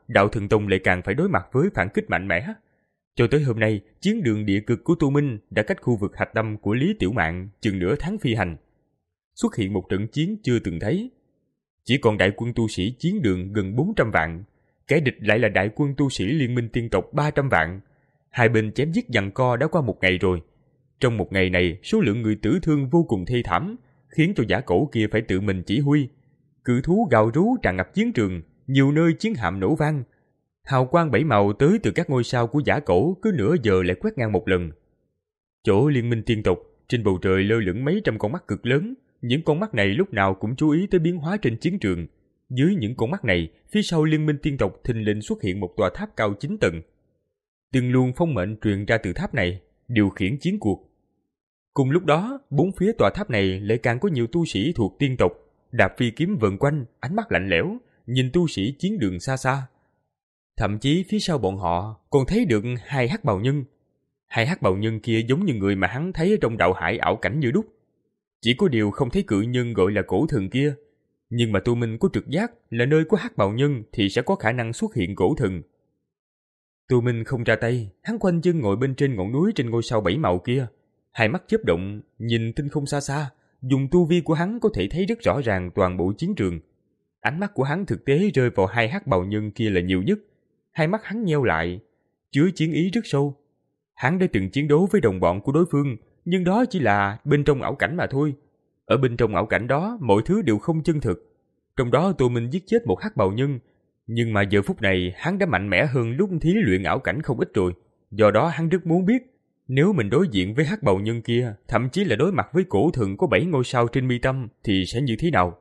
Đạo Thần Tông lại càng phải đối mặt với phản kích mạnh mẽ. Cho tới hôm nay, chiến đường địa cực của Tu Minh đã cách khu vực hạch tâm của Lý Tiểu Mạn chừng nửa tháng phi hành. Xuất hiện một trận chiến chưa từng thấy. Chỉ còn đại quân tu sĩ chiến đường gần bốn trăm vạn, kẻ địch lại là đại quân tu sĩ Liên minh tiên tộc ba trăm vạn. Hai bên chém giết giằng co đã qua một ngày rồi. Trong một ngày này, số lượng người tử thương vô cùng thê thảm, khiến cho giả cổ kia phải tự mình chỉ huy. Cự thú gào rú tràn ngập chiến trường, nhiều nơi chiến hạm nổ vang. Hào quang bảy màu tới từ các ngôi sao của giả cổ cứ nửa giờ lại quét ngang một lần. Chỗ Liên minh tiên tộc, trên bầu trời lơ lửng mấy trăm con mắt cực lớn. Những con mắt này lúc nào cũng chú ý tới biến hóa trên chiến trường. Dưới những con mắt này, phía sau Liên minh tiên tộc thình lình xuất hiện một tòa tháp cao chín tầng. Từng luồng phong mệnh truyền ra từ tháp này, điều khiển chiến cuộc. Cùng lúc đó, bốn phía tòa tháp này lại càng có nhiều tu sĩ thuộc tiên tộc, đạp phi kiếm vần quanh, ánh mắt lạnh lẽo, nhìn tu sĩ chiến đường xa xa. Thậm chí phía sau bọn họ còn thấy được hai hắc bào nhân. Hai hắc bào nhân kia giống như người mà hắn thấy ở trong đạo hải ảo cảnh như đúc. Chỉ có điều không thấy cự nhân gọi là cổ thần kia. Nhưng mà Tu Minh có trực giác là nơi có hắc bào nhân thì sẽ có khả năng xuất hiện cổ thần. Tu Minh không ra tay, hắn quanh chân ngồi bên trên ngọn núi trên ngôi sao bảy màu kia. Hai mắt chớp động, nhìn tinh không xa xa, dùng tu vi của hắn có thể thấy rất rõ ràng toàn bộ chiến trường. Ánh mắt của hắn thực tế rơi vào hai hắc bào nhân kia là nhiều nhất. Hai mắt hắn nheo lại, chứa chiến ý rất sâu. Hắn đã từng chiến đấu với đồng bọn của đối phương, nhưng đó chỉ là bên trong ảo cảnh mà thôi. Ở bên trong ảo cảnh đó, mọi thứ đều không chân thực. Trong đó Tu Minh giết chết một hắc bào nhân, nhưng mà giờ phút này hắn đã mạnh mẽ hơn lúc thí luyện ảo cảnh không ít rồi. Do đó hắn rất muốn biết, nếu mình đối diện với hắc bào nhân kia, thậm chí là đối mặt với cổ thần có bảy ngôi sao trên mi tâm, thì sẽ như thế nào?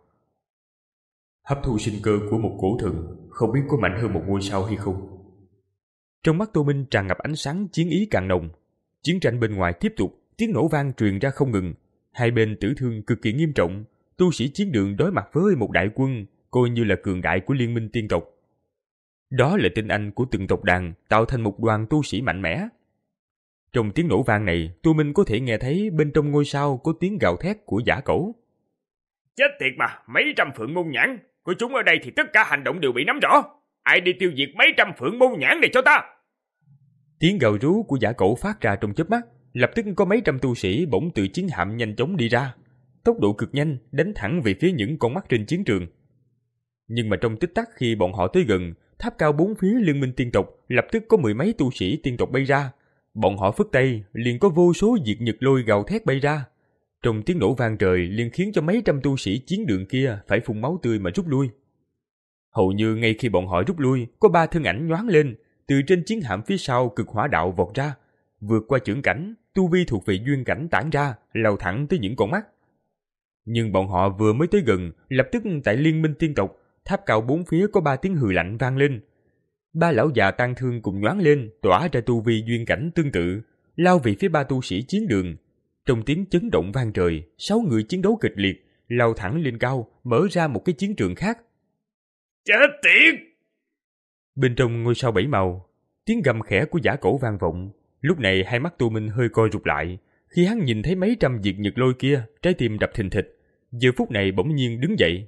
Hấp thu sinh cơ của một cổ thần, không biết có mạnh hơn một ngôi sao hay không? Trong mắt Tô Minh tràn ngập ánh sáng chiến ý càng nồng. Chiến tranh bên ngoài tiếp tục, tiếng nổ vang truyền ra không ngừng. Hai bên tử thương cực kỳ nghiêm trọng, tu sĩ chiến đường đối mặt với một đại quân, coi như là cường đại của Liên minh tiên tộc. Đó là tinh anh của từng tộc đàn, tạo thành một đoàn tu sĩ mạnh mẽ. Trong tiếng nổ vang này, Tu Minh có thể nghe thấy bên trong ngôi sao có tiếng gào thét của giả cẩu. Chết tiệt mà, mấy trăm phượng môn nhãn, có chúng ở đây thì tất cả hành động đều bị nắm rõ. Ai đi tiêu diệt mấy trăm phượng môn nhãn này cho ta? Tiếng gào rú của giả cẩu phát ra trong chớp mắt, lập tức có mấy trăm tu sĩ bỗng từ chiến hạm nhanh chóng đi ra, tốc độ cực nhanh, đánh thẳng về phía những con mắt trên chiến trường. Nhưng mà trong tích tắc khi bọn họ tới gần, tháp cao bốn phía Liên minh tiên tộc lập tức có mười mấy tu sĩ tiên tộc bay ra. Bọn họ phất tay, liền có vô số diệt nhật lôi gào thét bay ra. Trong tiếng nổ vang trời liền khiến cho mấy trăm tu sĩ chiến đường kia phải phun máu tươi mà rút lui. Hầu như ngay khi bọn họ rút lui, có ba thân ảnh nhoáng lên, từ trên chiến hạm phía sau cực hỏa đạo vọt ra, vượt qua chưởng cảnh, tu vi thuộc về duyên cảnh tản ra, lao thẳng tới những con mắt. Nhưng bọn họ vừa mới tới gần, lập tức tại Liên minh tiên tộc, tháp cao bốn phía có ba tiếng hừ lạnh vang lên. Ba lão già tang thương cùng nhoáng lên, tỏa ra tu vi duyên cảnh tương tự, lao về phía ba tu sĩ chiến đường. Trong tiếng chấn động vang trời, sáu người chiến đấu kịch liệt, lao thẳng lên cao, mở ra một cái chiến trường khác. Chết tiệt! Bên trong ngôi sao bảy màu, tiếng gầm khẽ của giả cổ vang vọng. Lúc này hai mắt Tu Minh hơi co rụt lại, khi hắn nhìn thấy mấy trăm diệt nhật lôi kia, trái tim đập thình thịch. Giờ phút này bỗng nhiên đứng dậy.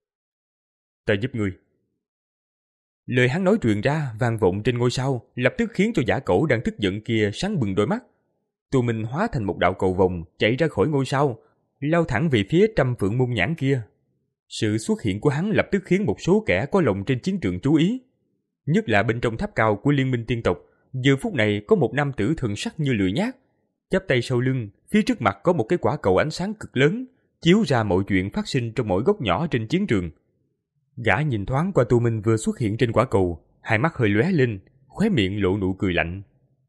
Ta giúp ngươi. Lời hắn nói truyền ra vang vọng trên ngôi sao, lập tức khiến cho giả cổ đang tức giận kia sáng bừng đôi mắt. Tu Minh hóa thành một đạo cầu vồng chạy ra khỏi ngôi sao, lao thẳng về phía trăm phượng môn nhãn kia. Sự xuất hiện của hắn lập tức khiến một số kẻ có lòng trên chiến trường chú ý. Nhất là bên trong tháp cao của Liên minh tiên tộc, giờ phút này có một nam tử thần sắc như lưỡi nhát, chắp tay sau lưng, phía trước mặt có một cái quả cầu ánh sáng cực lớn, chiếu ra mọi chuyện phát sinh trong mỗi góc nhỏ trên chiến trường. Gã nhìn thoáng qua Tu Minh vừa xuất hiện trên quả cầu, hai mắt hơi lóe lên, khóe miệng lộ nụ cười lạnh.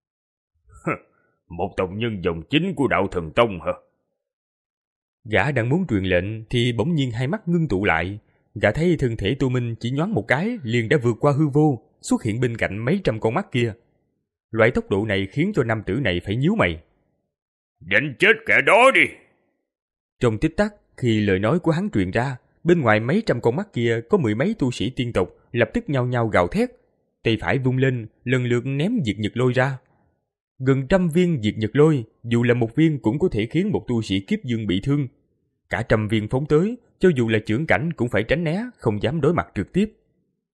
Một tộc nhân dòng chính của Đạo Thần Tông hả? Gã đang muốn truyền lệnh thì bỗng nhiên hai mắt ngưng tụ lại. Gã thấy thân thể Tu Minh chỉ nhoáng một cái liền đã vượt qua hư vô, xuất hiện bên cạnh mấy trăm con mắt kia. Loại tốc độ này khiến cho nam tử này phải nhíu mày. Đánh chết kẻ đó đi! Trong tích tắc, khi lời nói của hắn truyền ra, bên ngoài mấy trăm con mắt kia có mười mấy tu sĩ tiên tộc lập tức nhao nhao gào thét. Tay phải vung lên, lần lượt ném diệt nhật lôi ra. Gần trăm viên diệt nhật lôi, dù là một viên cũng có thể khiến một tu sĩ kiếp dương bị thương. Cả trăm viên phóng tới, cho dù là chưởng cảnh cũng phải tránh né, không dám đối mặt trực tiếp.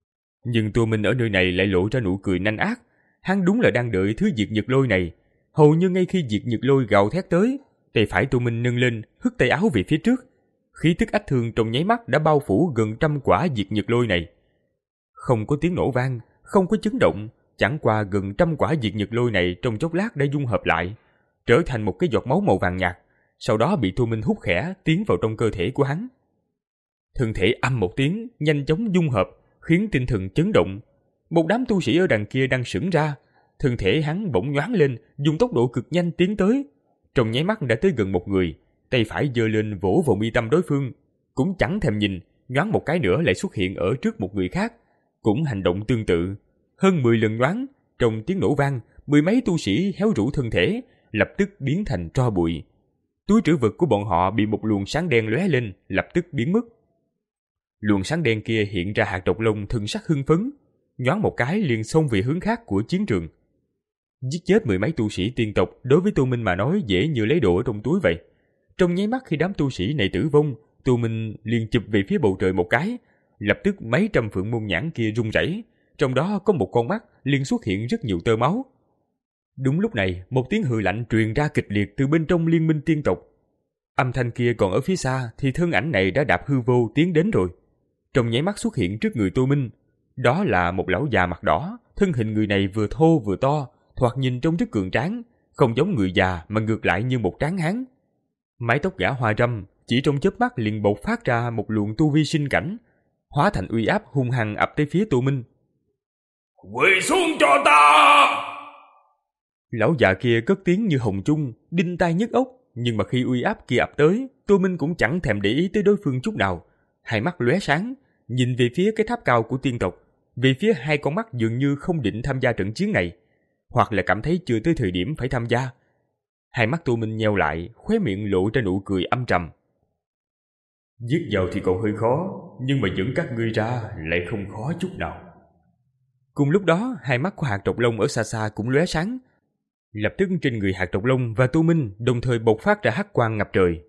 Nhưng Tô Minh ở nơi này lại lộ ra nụ cười nanh ác. Hắn đúng là đang đợi thứ diệt nhật lôi này. Hầu như ngay khi diệt nhật lôi gào thét tới, tay phải Tô Minh nâng lên, hất tay áo về phía trước. Khí tức ách thương trong nháy mắt đã bao phủ gần trăm quả diệt nhật lôi này. Không có tiếng nổ vang, không có chấn động, chẳng qua gần trăm quả diệt nhật lôi này trong chốc lát đã dung hợp lại, trở thành một cái giọt máu màu vàng nhạt, sau đó bị Tô Minh hút khẽ tiến vào trong cơ thể của hắn. Thân thể âm một tiếng, nhanh chóng dung hợp, khiến tinh thần chấn động. Một đám tu sĩ ở đằng kia đang sững ra, thân thể hắn bỗng nhoáng lên, dùng tốc độ cực nhanh tiến tới. Trong nháy mắt đã tới gần một người, tay phải giơ lên vỗ vào mi tâm đối phương, cũng chẳng thèm nhìn, nhoáng một cái nữa lại xuất hiện ở trước một người khác, cũng hành động tương tự. Hơn mười lần nhoáng, trong tiếng nổ vang, mười mấy tu sĩ héo rũ thân thể, lập tức biến thành tro bụi. Túi trữ vật của bọn họ bị một luồng sáng đen lóe lên, lập tức biến mất. Luồng sáng đen kia hiện ra hạt độc lông thân sắc hưng phấn, nhoáng một cái liền xông về hướng khác của chiến trường. Giết chết mười mấy tu sĩ tiên tộc đối với Tô Minh mà nói dễ như lấy đồ ở trong túi vậy. Trong nháy mắt khi đám tu sĩ này tử vong, Tô Minh liền chụp về phía bầu trời một cái, lập tức mấy trăm phượng môn nhãn kia rung rẩy, trong đó có một con mắt liền xuất hiện rất nhiều tơ máu. Đúng lúc này, một tiếng hừ lạnh truyền ra kịch liệt từ bên trong liên minh tiên tộc. Âm thanh kia còn ở phía xa thì thân ảnh này đã đạp hư vô tiến đến rồi. Trong nháy mắt xuất hiện trước người Tô Minh. Đó là một lão già mặt đỏ, thân hình người này vừa thô vừa to, thoạt nhìn trông rất cường tráng, không giống người già mà ngược lại như một tráng hán. Mái tóc gã hoa râm, chỉ trong chớp mắt liền bộc phát ra một luồng tu vi sinh cảnh, hóa thành uy áp hung hăng ập tới phía Tô Minh. Quỳ xuống cho ta! Lão già kia cất tiếng như hồng trung, đinh tai nhức óc, nhưng mà khi uy áp kia ập tới, Tô Minh cũng chẳng thèm để ý tới đối phương chút nào, hai mắt lóe sáng, nhìn về phía cái tháp cao của tiên tộc, về phía hai con mắt dường như không định tham gia trận chiến này, hoặc là cảm thấy chưa tới thời điểm phải tham gia. Hai mắt Tô Minh nheo lại, khóe miệng lộ ra nụ cười âm trầm. Giết vào thì còn hơi khó, nhưng mà dẫn các ngươi ra lại không khó chút nào. Cùng lúc đó, hai mắt của hạt độc lông ở xa xa cũng lóe sáng. Lập tức trên người hạt độc lông và Tô Minh đồng thời bộc phát ra hắc quang ngập trời.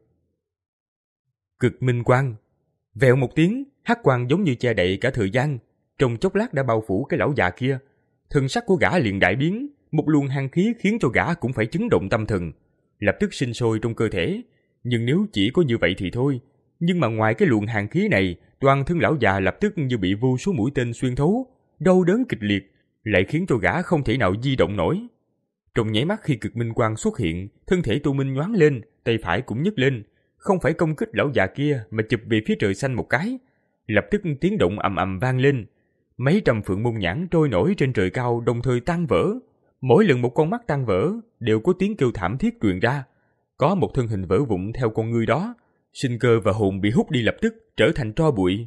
Cực minh quang. Vèo một tiếng, hắc quang giống như che đậy cả thời gian, trong chốc lát đã bao phủ cái lão già kia. Thần sắc của gã liền đại biến, một luồng hàn khí khiến cho gã cũng phải chấn động tâm thần, lập tức sinh sôi trong cơ thể. Nhưng nếu chỉ có như vậy thì thôi, nhưng mà ngoài cái luồng hàn khí này, toàn thân lão già lập tức như bị vô số mũi tên xuyên thấu, đau đớn kịch liệt, lại khiến cho gã không thể nào di động nổi. Trong nháy mắt khi cực minh quang xuất hiện, thân thể Tô Minh nhoáng lên, tay phải cũng nhấc lên, không phải công kích lão già kia mà chụp về phía trời xanh một cái. Lập tức tiếng động ầm ầm vang lên, mấy trăm phượng môn nhãn trôi nổi trên trời cao đồng thời tan vỡ. Mỗi lần một con mắt tan vỡ đều có tiếng kêu thảm thiết truyền ra, có một thân hình vỡ vụn theo con ngươi đó, sinh cơ và hồn bị hút đi lập tức trở thành tro bụi.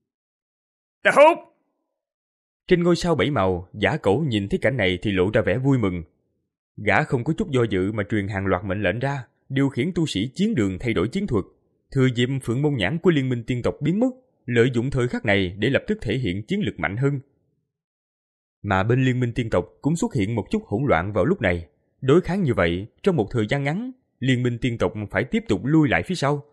Ta hút! Trên ngôi sao bảy màu, Giả Cẩu nhìn thấy cảnh này thì lộ ra vẻ vui mừng. Gã không có chút do dự mà truyền hàng loạt mệnh lệnh ra, điều khiển tu sĩ chiến đường thay đổi chiến thuật, thừa dịp phượng môn nhãn của liên minh tiên tộc biến mất, lợi dụng thời khắc này để lập tức thể hiện chiến lực mạnh hơn. Mà bên liên minh tiên tộc cũng xuất hiện một chút hỗn loạn vào lúc này. Đối kháng như vậy, trong một thời gian ngắn, liên minh tiên tộc phải tiếp tục lui lại phía sau.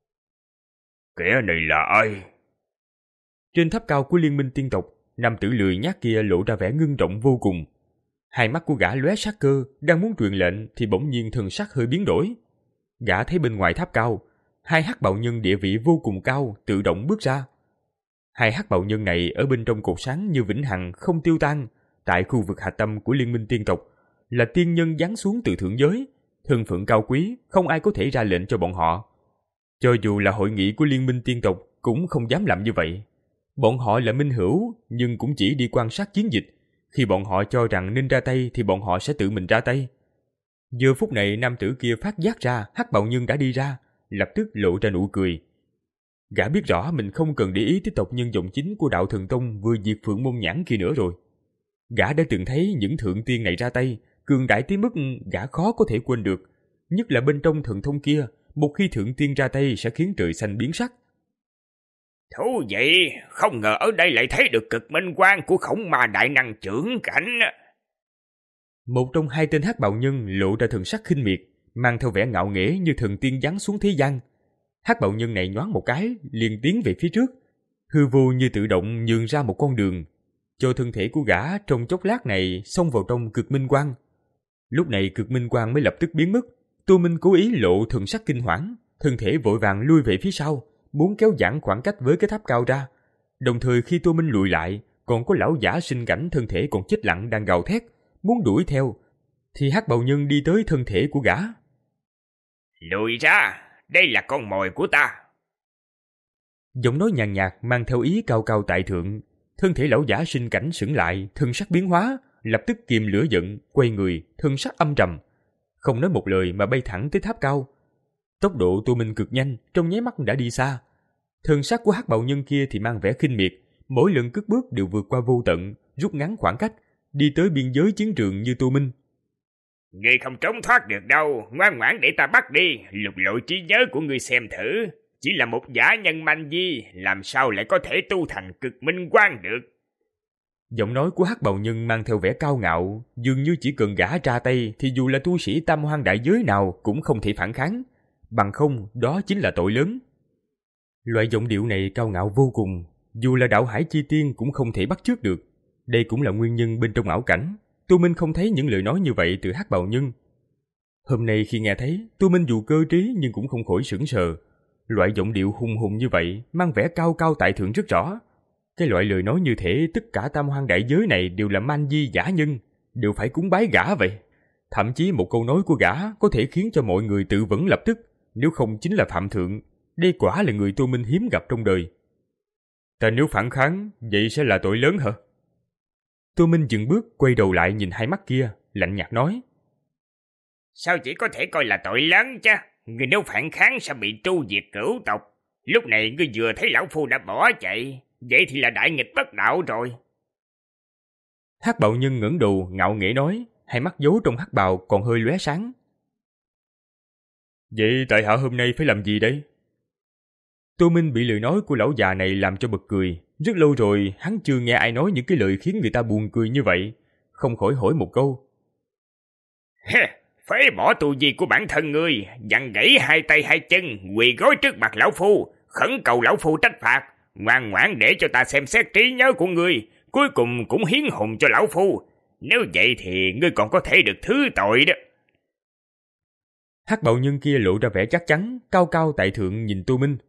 Kẻ này là ai? Trên tháp cao của liên minh tiên tộc, nam tử lười nhác kia lộ ra vẻ ngưng trọng vô cùng. Hai mắt của gã lóe sát cơ, đang muốn truyền lệnh thì bỗng nhiên thần sắc hơi biến đổi. Gã thấy bên ngoài tháp cao, hai hắc bào nhân địa vị vô cùng cao tự động bước ra. Hai hắc bào nhân này ở bên trong cột sáng như vĩnh hằng không tiêu tan, tại khu vực hạch tâm của liên minh tiên tộc, là tiên nhân giáng xuống từ thượng giới, thân phận cao quý, không ai có thể ra lệnh cho bọn họ. Cho dù là hội nghị của liên minh tiên tộc cũng không dám làm như vậy. Bọn họ là minh hữu nhưng cũng chỉ đi quan sát chiến dịch. Khi bọn họ cho rằng nên ra tay thì bọn họ sẽ tự mình ra tay. Giờ phút này nam tử kia phát giác ra hắc bào nhân đã đi ra, lập tức lộ ra nụ cười. Gã biết rõ mình không cần để ý tới tộc nhân dòng chính của đạo thần tông vừa diệt phượng môn nhãn kia nữa rồi. Gã đã từng thấy những thượng tiên này ra tay, cường đại tới mức gã khó có thể quên được. Nhất là bên trong thần thông kia, một khi thượng tiên ra tay sẽ khiến trời xanh biến sắc. Thú vị, không ngờ ở đây lại thấy được cực minh quang của khổng ma đại năng trưởng cảnh. Một trong hai tên hắc bào nhân lộ ra thần sắc khinh miệt, mang theo vẻ ngạo nghễ như thần tiên giáng xuống thế gian. Hắc bào nhân này nhoáng một cái, liền tiến về phía trước, hư vô như tự động nhường ra một con đường. cho thân thể của gã trong chốc lát này xông vào trong cực minh quang. Lúc này cực minh quang mới lập tức biến mất. Tô Minh cố ý lộ thần sắc kinh hoảng, thân thể vội vàng lui về phía sau, muốn kéo giãn khoảng cách với cái tháp cao ra. Đồng thời khi Tô Minh lùi lại, còn có lão giả sinh cảnh thân thể còn chết lặng đang gào thét, muốn đuổi theo, thì Hắc Bào Nhân đi tới thân thể của gã. Lùi ra, đây là con mồi của ta. Giọng nói nhàn nhạt mang theo ý cao cao tại thượng. Thân thể lão giả sinh cảnh sững lại, thân sắc biến hóa, lập tức kìm lửa giận, quay người, thân sắc âm trầm, không nói một lời mà bay thẳng tới tháp cao. Tốc độ Tô Minh cực nhanh, trong nháy mắt đã đi xa. Thân sắc của Hắc Bào Nhân kia thì mang vẻ khinh miệt, mỗi lần cất bước đều vượt qua vô tận, rút ngắn khoảng cách, đi tới biên giới chiến trường như Tô Minh. Ngươi không trốn thoát được đâu, ngoan ngoãn để ta bắt đi, lục lộ trí nhớ của ngươi xem thử. Chỉ là một giả nhân manh di, làm sao lại có thể tu thành cực minh quang được. Giọng nói của Hắc Bào Nhân mang theo vẻ cao ngạo, dường như chỉ cần gã ra tay thì dù là tu sĩ tam hoang đại giới nào cũng không thể phản kháng, bằng không đó chính là tội lớn. Loại giọng điệu này cao ngạo vô cùng, dù là đạo hải chi tiên cũng không thể bắt chước được. Đây cũng là nguyên nhân bên trong ảo cảnh Tô Minh không thấy những lời nói như vậy từ Hắc Bào Nhân. Hôm nay khi nghe thấy, Tô Minh dù cơ trí nhưng cũng không khỏi sững sờ. Loại giọng điệu hùng hùng như vậy mang vẻ cao cao tại thượng rất rõ. Cái loại lời nói như thể tất cả tam hoang đại giới này đều là man di giả nhân, đều phải cúng bái gã vậy. Thậm chí một câu nói của gã có thể khiến cho mọi người tự vẫn lập tức, nếu không chính là phạm thượng. Đây quả là người Tô Minh hiếm gặp trong đời. Ta nếu phản kháng, vậy sẽ là tội lớn hả? Tô Minh dừng bước, quay đầu lại nhìn hai mắt kia, lạnh nhạt nói. Sao chỉ có thể coi là tội lớn chứ? Người nếu phản kháng sẽ bị tru diệt cửu tộc. Lúc này ngươi vừa thấy lão phu đã bỏ chạy, vậy thì là đại nghịch bất đạo rồi. Hắc Bào Nhân ngẩng đầu ngạo nghễ nói, hai mắt giấu trong hắc bào còn hơi lóe sáng. Vậy tại hạ hôm nay phải làm gì đây? Tô Minh bị lời nói của lão già này làm cho bật cười. Rất lâu rồi hắn chưa nghe ai nói những cái lời khiến người ta buồn cười như vậy, không khỏi hỏi một câu. Phế bỏ tu vi của bản thân ngươi, dặn gãy hai tay hai chân, quỳ gối trước mặt lão phu, khẩn cầu lão phu trách phạt, ngoan ngoãn để cho ta xem xét trí nhớ của ngươi, cuối cùng cũng hiến hồn cho lão phu. Nếu vậy thì ngươi còn có thể được thứ tội đó. Hắc Bào Nhân kia lộ ra vẻ chắc chắn, cao cao tại thượng nhìn Tô Minh.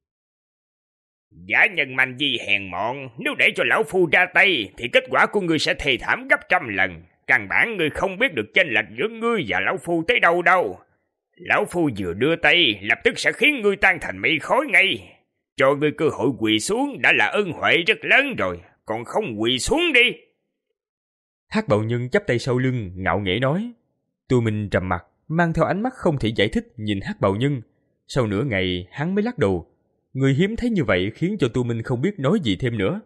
Giả nhân manh di hèn mọn, nếu để cho lão phu ra tay thì kết quả của ngươi sẽ thê thảm gấp trăm lần. Căn bản ngươi không biết được chênh lệch giữa ngươi và lão phu tới đâu đâu. Lão phu vừa đưa tay lập tức sẽ khiến ngươi tan thành mây khói ngay. Cho ngươi cơ hội quỳ xuống đã là ân huệ rất lớn rồi, còn không quỳ xuống đi. Hắc Bào Nhân chắp tay sau lưng, ngạo nghễ nói. Tô Minh trầm mặt, mang theo ánh mắt không thể giải thích nhìn Hắc Bào Nhân. Sau nửa ngày hắn mới lắc đầu. Người hiếm thấy như vậy khiến cho Tô Minh không biết nói gì thêm nữa.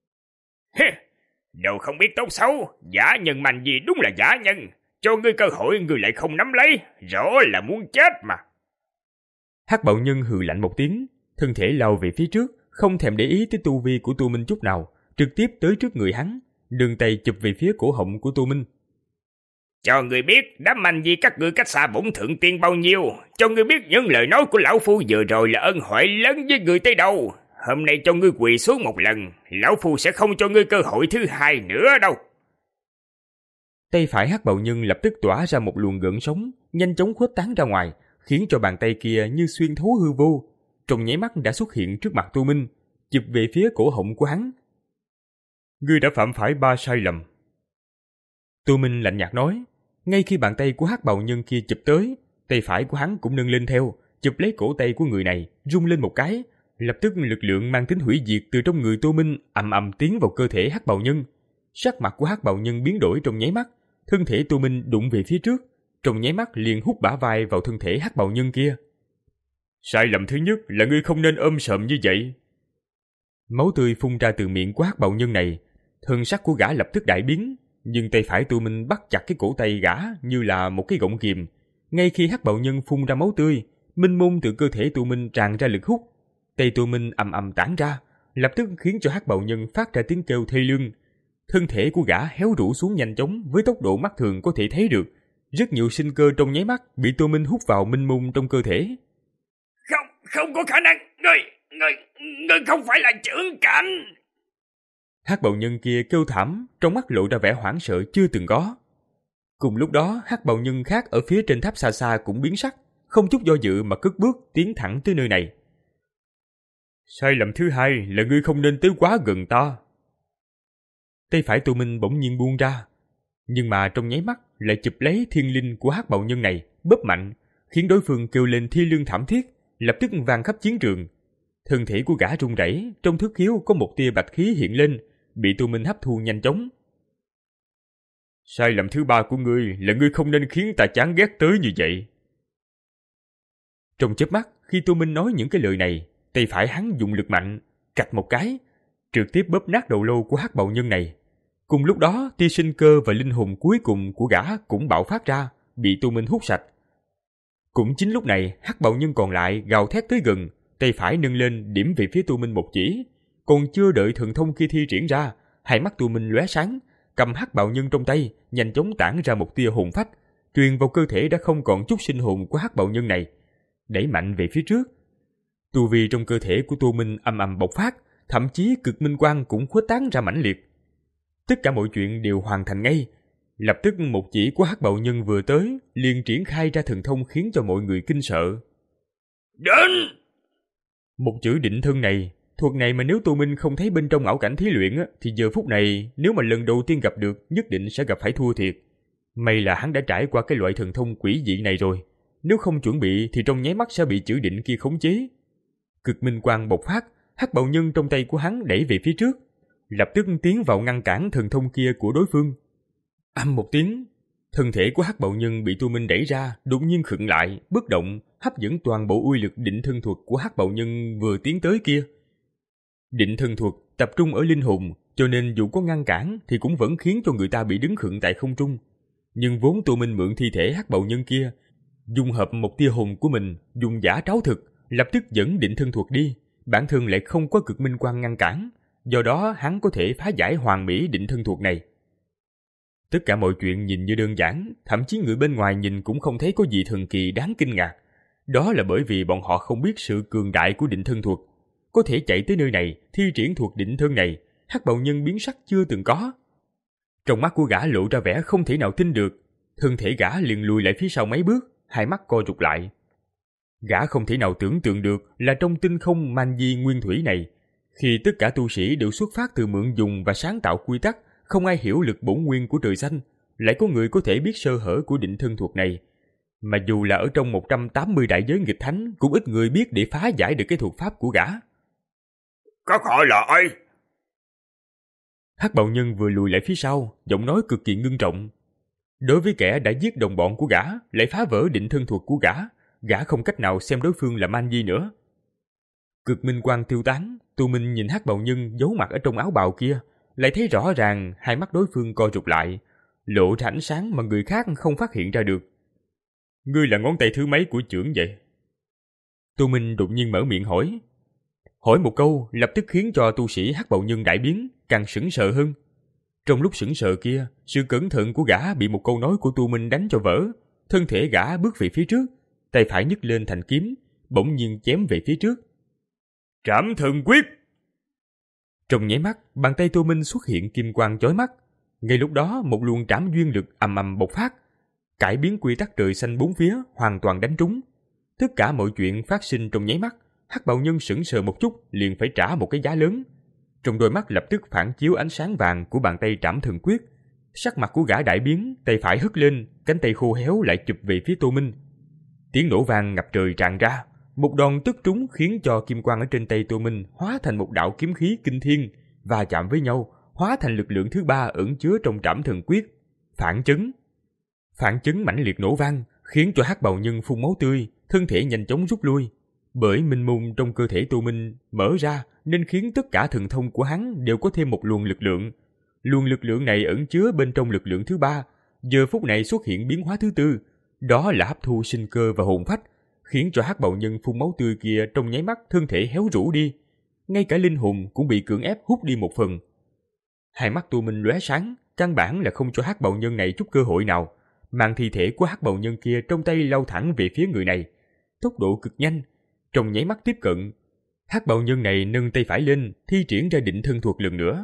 Đồ không biết tốt xấu, giả nhân manh gì đúng là giả nhân. Cho ngươi cơ hội ngươi lại không nắm lấy, rõ là muốn chết mà. Hắc Bào Nhân hừ lạnh một tiếng, thân thể lao về phía trước, không thèm để ý tới tu vi của Tô Minh chút nào, trực tiếp tới trước người hắn, đường tay chụp về phía cổ họng của Tô Minh. Cho ngươi biết đám manh di các ngươi cách xa bổn thượng tiên bao nhiêu. Cho ngươi biết những lời nói của lão phu vừa rồi là ân huệ lớn với ngươi tới đâu. Hôm nay cho ngươi quỳ xuống một lần, lão phu sẽ không cho ngươi cơ hội thứ hai nữa đâu. Tay phải Hắc Bào Nhân lập tức tỏa ra một luồng gợn sóng, nhanh chóng khuếch tán ra ngoài, khiến cho bàn tay kia như xuyên thấu hư vô, trong nháy mắt đã xuất hiện trước mặt Tô Minh, chụp về phía cổ họng của hắn. Ngươi đã phạm phải ba sai lầm. Tô Minh lạnh nhạt nói. Ngay khi bàn tay của Hắc Bào Nhân kia chụp tới, tay phải của hắn cũng nâng lên theo, chụp lấy cổ tay của người này, rung lên một cái. Lập tức lực lượng mang tính hủy diệt từ trong người Tô Minh ầm ầm tiến vào cơ thể Hắc Bào Nhân. Sắc mặt của Hắc Bào Nhân biến đổi trong nháy mắt, thân thể Tô Minh đụng về phía trước, trong nháy mắt liền hút bả vai vào thân thể Hắc Bào Nhân kia. Sai lầm thứ nhất là ngươi không nên ôm sợm như vậy. Máu tươi phun ra từ miệng của Hắc Bào Nhân này, thân sắc của gã lập tức đại biến, nhưng tay phải Tô Minh bắt chặt cái cổ tay gã như là một cái gọng kìm. Ngay khi Hắc Bào Nhân phun ra máu tươi, minh mông từ cơ thể Tô Minh tràn ra lực hút. Tay Tô Minh ầm ầm tản ra, lập tức khiến cho Hắc Bào Nhân phát ra tiếng kêu thê lương. Thân thể của gã héo rũ xuống nhanh chóng với tốc độ mắt thường có thể thấy được. Rất nhiều sinh cơ trong nháy mắt bị Tô Minh hút vào minh mông trong cơ thể. Không, không có khả năng, ngươi, ngươi, ngươi không phải là trưởng cảnh. Hắc bào nhân kia kêu thảm, trong mắt lộ ra vẻ hoảng sợ chưa từng có. Cùng lúc đó, hắc bào nhân khác ở phía trên tháp xa xa cũng biến sắc, không chút do dự mà cất bước tiến thẳng tới nơi này. Sai lầm thứ hai là ngươi không nên tới quá gần ta. Tay phải Tô Minh bỗng nhiên buông ra, nhưng mà trong nháy mắt lại chụp lấy thiên linh của hắc bào nhân này, bóp mạnh, khiến đối phương kêu lên thi lương thảm thiết, lập tức vang khắp chiến trường. Thân thể của gã run rẩy, trong thước khiếu có một tia bạch khí hiện lên, bị Tô Minh hấp thu nhanh chóng. Sai lầm thứ ba của ngươi là ngươi không nên khiến ta chán ghét tới như vậy. Trong chớp mắt, khi Tô Minh nói những cái lời này, tay phải hắn dùng lực mạnh, cạch một cái, trực tiếp bóp nát đầu lâu của hắc bào nhân này. Cùng lúc đó, tia sinh cơ và linh hồn cuối cùng của gã cũng bạo phát ra, bị Tô Minh hút sạch. Cũng chính lúc này, hắc bào nhân còn lại gào thét tới gần, tay phải nâng lên điểm về phía Tô Minh một chỉ. Còn chưa đợi thần thông kia thi triển ra, hai mắt Tô Minh lóe sáng, cầm hắc bào nhân trong tay, nhanh chóng tản ra một tia hồn phách, truyền vào cơ thể đã không còn chút sinh hồn của hắc bào nhân này, đẩy mạnh về phía trước. Tu vi trong cơ thể của Tô Minh ầm ầm bộc phát, thậm chí cực minh quang cũng khuếch tán ra mãnh liệt. Tất cả mọi chuyện đều hoàn thành ngay. Lập tức một chỉ của hắc bào nhân vừa tới, liền triển khai ra thần thông khiến cho mọi người kinh sợ. Đến! Một chữ định thân này, thuật này mà nếu Tô Minh không thấy bên trong ảo cảnh thí luyện á, thì giờ phút này nếu mà lần đầu tiên gặp được, nhất định sẽ gặp phải thua thiệt. May là hắn đã trải qua cái loại thần thông quỷ dị này rồi, nếu không chuẩn bị thì trong nháy mắt sẽ bị chữ định kia khống chế. Cực minh quang bộc phát, hắc bào nhân trong tay của hắn đẩy về phía trước, lập tức tiến vào ngăn cản thần thông kia của đối phương. Âm một tiếng, thân thể của hắc bào nhân bị Tô Minh đẩy ra, đột nhiên khựng lại, bất động, hấp dẫn toàn bộ uy lực định thân thuật của hắc bào nhân vừa tiến tới kia. Định thân thuật tập trung ở linh hồn, cho nên dù có ngăn cản thì cũng vẫn khiến cho người ta bị đứng khựng tại không trung. Nhưng vốn Tô Minh mượn thi thể hắc bào nhân kia, dung hợp một tia hồn của mình, dùng giả tráo thực, lập tức dẫn định thân thuật đi, bản thân lại không có cực minh quang ngăn cản, do đó hắn có thể phá giải hoàn mỹ định thân thuật này. Tất cả mọi chuyện nhìn như đơn giản, thậm chí người bên ngoài nhìn cũng không thấy có gì thần kỳ đáng kinh ngạc. Đó là bởi vì bọn họ không biết sự cường đại của định thân thuật. Có thể chạy tới nơi này, thi triển thuật định thân này, hắc bào nhân biến sắc chưa từng có. Trong mắt của gã lộ ra vẻ không thể nào tin được, thân thể gã liền lùi lại phía sau mấy bước, hai mắt co rụt lại. Gã không thể nào tưởng tượng được là trong tinh không man di nguyên thủy này, khi tất cả tu sĩ đều xuất phát từ mượn dùng và sáng tạo quy tắc, không ai hiểu lực bổn nguyên của trời xanh, lại có người có thể biết sơ hở của định thân thuật này. Mà dù là ở trong một trăm tám mươi đại giới nghịch thánh, cũng ít người biết để phá giải được cái thuật pháp của gã. Các họ là ai? Hắc bào nhân vừa lùi lại phía sau, giọng nói cực kỳ ngưng trọng. Đối với kẻ đã giết đồng bọn của gã, lại phá vỡ định thân thuật của gã, gã không cách nào xem đối phương là man di nữa. Cực minh quang tiêu tán, Tô Minh nhìn hắc bào nhân giấu mặt ở trong áo bào kia, lại thấy rõ ràng hai mắt đối phương co rụt lại, lộ ra ánh sáng mà người khác không phát hiện ra được. Ngươi là ngón tay thứ mấy của trưởng vậy? Tô Minh đột nhiên mở miệng hỏi. Hỏi một câu lập tức khiến cho tu sĩ hắc bào nhân đại biến, càng sững sờ hơn. Trong lúc sững sờ kia, sự cẩn thận của gã bị một câu nói của Tô Minh đánh cho vỡ. Thân thể gã bước về phía trước, tay phải nhấc lên thành kiếm, bỗng nhiên chém về phía trước. Trảm thần quyết! Trong nháy mắt, bàn tay Tô Minh xuất hiện kim quang chói mắt. Ngay lúc đó, một luồng trảm duyên lực ầm ầm bộc phát, cải biến quy tắc trời xanh bốn phía, hoàn toàn đánh trúng. Tất cả mọi chuyện phát sinh trong nháy mắt, hắc bào nhân sững sờ một chút, liền phải trả một cái giá lớn. Trong đôi mắt lập tức phản chiếu ánh sáng vàng của bàn tay trảm thần quyết. Sắc mặt của gã đại biến, tay phải hất lên, cánh tay khô héo lại chụp về phía Tô Minh. Tiếng nổ vang ngập trời tràn ra, một đòn tức trúng khiến cho kim quang ở trên tay Tô Minh hóa thành một đạo kiếm khí kinh thiên, và chạm với nhau, hóa thành lực lượng thứ ba ẩn chứa trong trảm thần quyết, phản chấn. Phản chấn mãnh liệt nổ vang, khiến cho hắc bào nhân phun máu tươi, thân thể nhanh chóng rút lui. Bởi minh mông trong cơ thể Tô Minh mở ra, nên khiến tất cả thần thông của hắn đều có thêm một luồng lực lượng. Luồng lực lượng này ẩn chứa bên trong lực lượng thứ ba, giờ phút này xuất hiện biến hóa thứ tư, đó là hấp thu sinh cơ và hồn phách, khiến cho hắc bào nhân phun máu tươi kia trong nháy mắt thân thể héo rũ đi. Ngay cả linh hồn cũng bị cưỡng ép hút đi một phần. Hai mắt Tô Minh lóe sáng, căn bản là không cho hắc bào nhân này chút cơ hội nào, mang thi thể của hắc bào nhân kia trong tay lao thẳng về phía người này. Tốc độ cực nhanh, trong nháy mắt tiếp cận. Hắc bào nhân này nâng tay phải lên, thi triển ra định thân thuật lần nữa.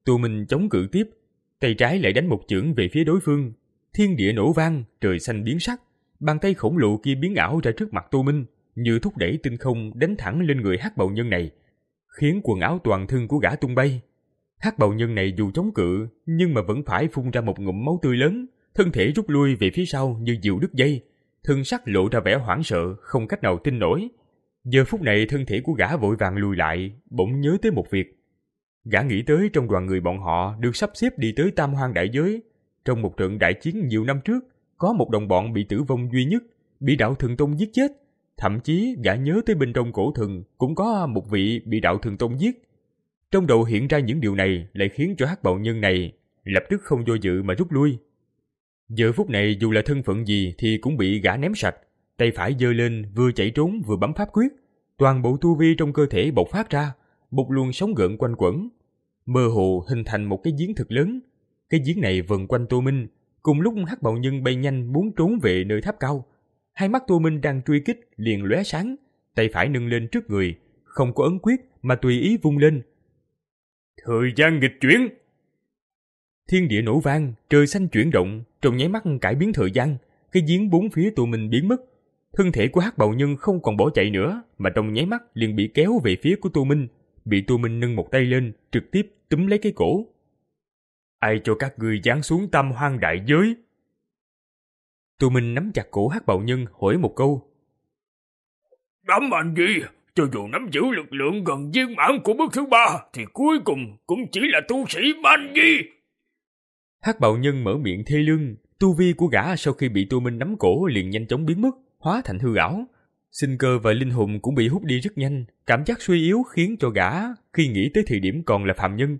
Tô Minh chống cự tiếp, tay trái lại đánh một chưởng về phía đối phương. Thiên địa nổ vang, trời xanh biến sắc, bàn tay khổng lồ kia biến ảo ra trước mặt Tô Minh, như thúc đẩy tinh không đánh thẳng lên người hắc bào nhân này, khiến quần áo toàn thân của gã tung bay. Hắc bào nhân này dù chống cự, nhưng mà vẫn phải phun ra một ngụm máu tươi lớn, thân thể rút lui về phía sau như diều đứt dây, thân sắc lộ ra vẻ hoảng sợ, không cách nào tin nổi. Giờ phút này thân thể của gã vội vàng lùi lại, bỗng nhớ tới một việc. Gã nghĩ tới trong đoàn người bọn họ được sắp xếp đi tới Tam Hoang Đại Giới. Trong một trận đại chiến nhiều năm trước, có một đồng bọn bị tử vong duy nhất, bị đạo thần tông giết chết. Thậm chí gã nhớ tới bên trong cổ thần cũng có một vị bị đạo thần tông giết. Trong đầu hiện ra những điều này lại khiến cho hắc bào nhân này lập tức không do dự mà rút lui. Giờ phút này dù là thân phận gì thì cũng bị gã ném sạch, tay phải giơ lên vừa chạy trốn vừa bấm pháp quyết, toàn bộ tu vi trong cơ thể bộc phát ra, một luồng sóng gợn quanh quẩn, mơ hồ hình thành một cái giếng thật lớn. Cái giếng này vần quanh Tô Minh, cùng lúc hắc bào nhân bay nhanh muốn trốn về nơi tháp cao. Hai mắt Tô Minh đang truy kích liền lóe sáng, tay phải nâng lên trước người, không có ấn quyết mà tùy ý vung lên. Thời gian nghịch chuyển. Thiên địa nổ vang, trời xanh chuyển động, trong nháy mắt cải biến thời gian, cái giếng bốn phía Tô Minh biến mất. Thân thể của hắc bào nhân không còn bỏ chạy nữa, mà trong nháy mắt liền bị kéo về phía của Tô Minh, bị Tô Minh nâng một tay lên, trực tiếp túm lấy cái cổ. Ai cho các ngươi giáng xuống Tam Hoang Đại Giới? Tô Minh nắm chặt cổ hắc bào nhân hỏi một câu. Đám anh gì? Cho dù nắm giữ lực lượng gần viên mãn của bước thứ ba, thì cuối cùng cũng chỉ là tu sĩ man di. Hắc bào nhân mở miệng thê lương, tu vi của gã sau khi bị Tô Minh nắm cổ liền nhanh chóng biến mất, hóa thành hư ảo. Sinh cơ và linh hồn cũng bị hút đi rất nhanh, cảm giác suy yếu khiến cho gã khi nghĩ tới thời điểm còn là phàm nhân.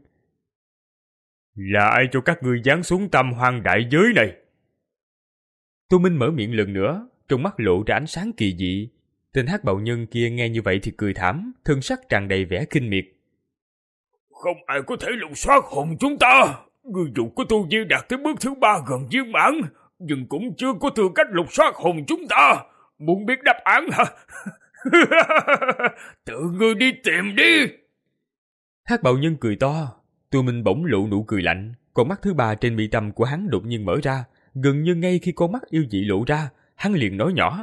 Là ai cho các ngươi giáng xuống Tam Hoang Đại Giới này? Tô Minh mở miệng lần nữa, trong mắt lộ ra ánh sáng kỳ dị. Tên hắc bào nhân kia nghe như vậy thì cười thảm, thân sắc tràn đầy vẻ kinh miệt. Không ai có thể lục soát hồn chúng ta. Ngươi dù có tu vi đạt tới bước thứ ba gần viên mãn, nhưng cũng chưa có tư cách lục soát hồn chúng ta. Muốn biết đáp án hả? Tự ngươi đi tìm đi. Hắc bào nhân cười to. Tô Minh bỗng lộ nụ cười lạnh, con mắt thứ ba trên mi tâm của hắn đột nhiên mở ra, gần như ngay khi con mắt yêu dị lộ ra, hắn liền nói nhỏ.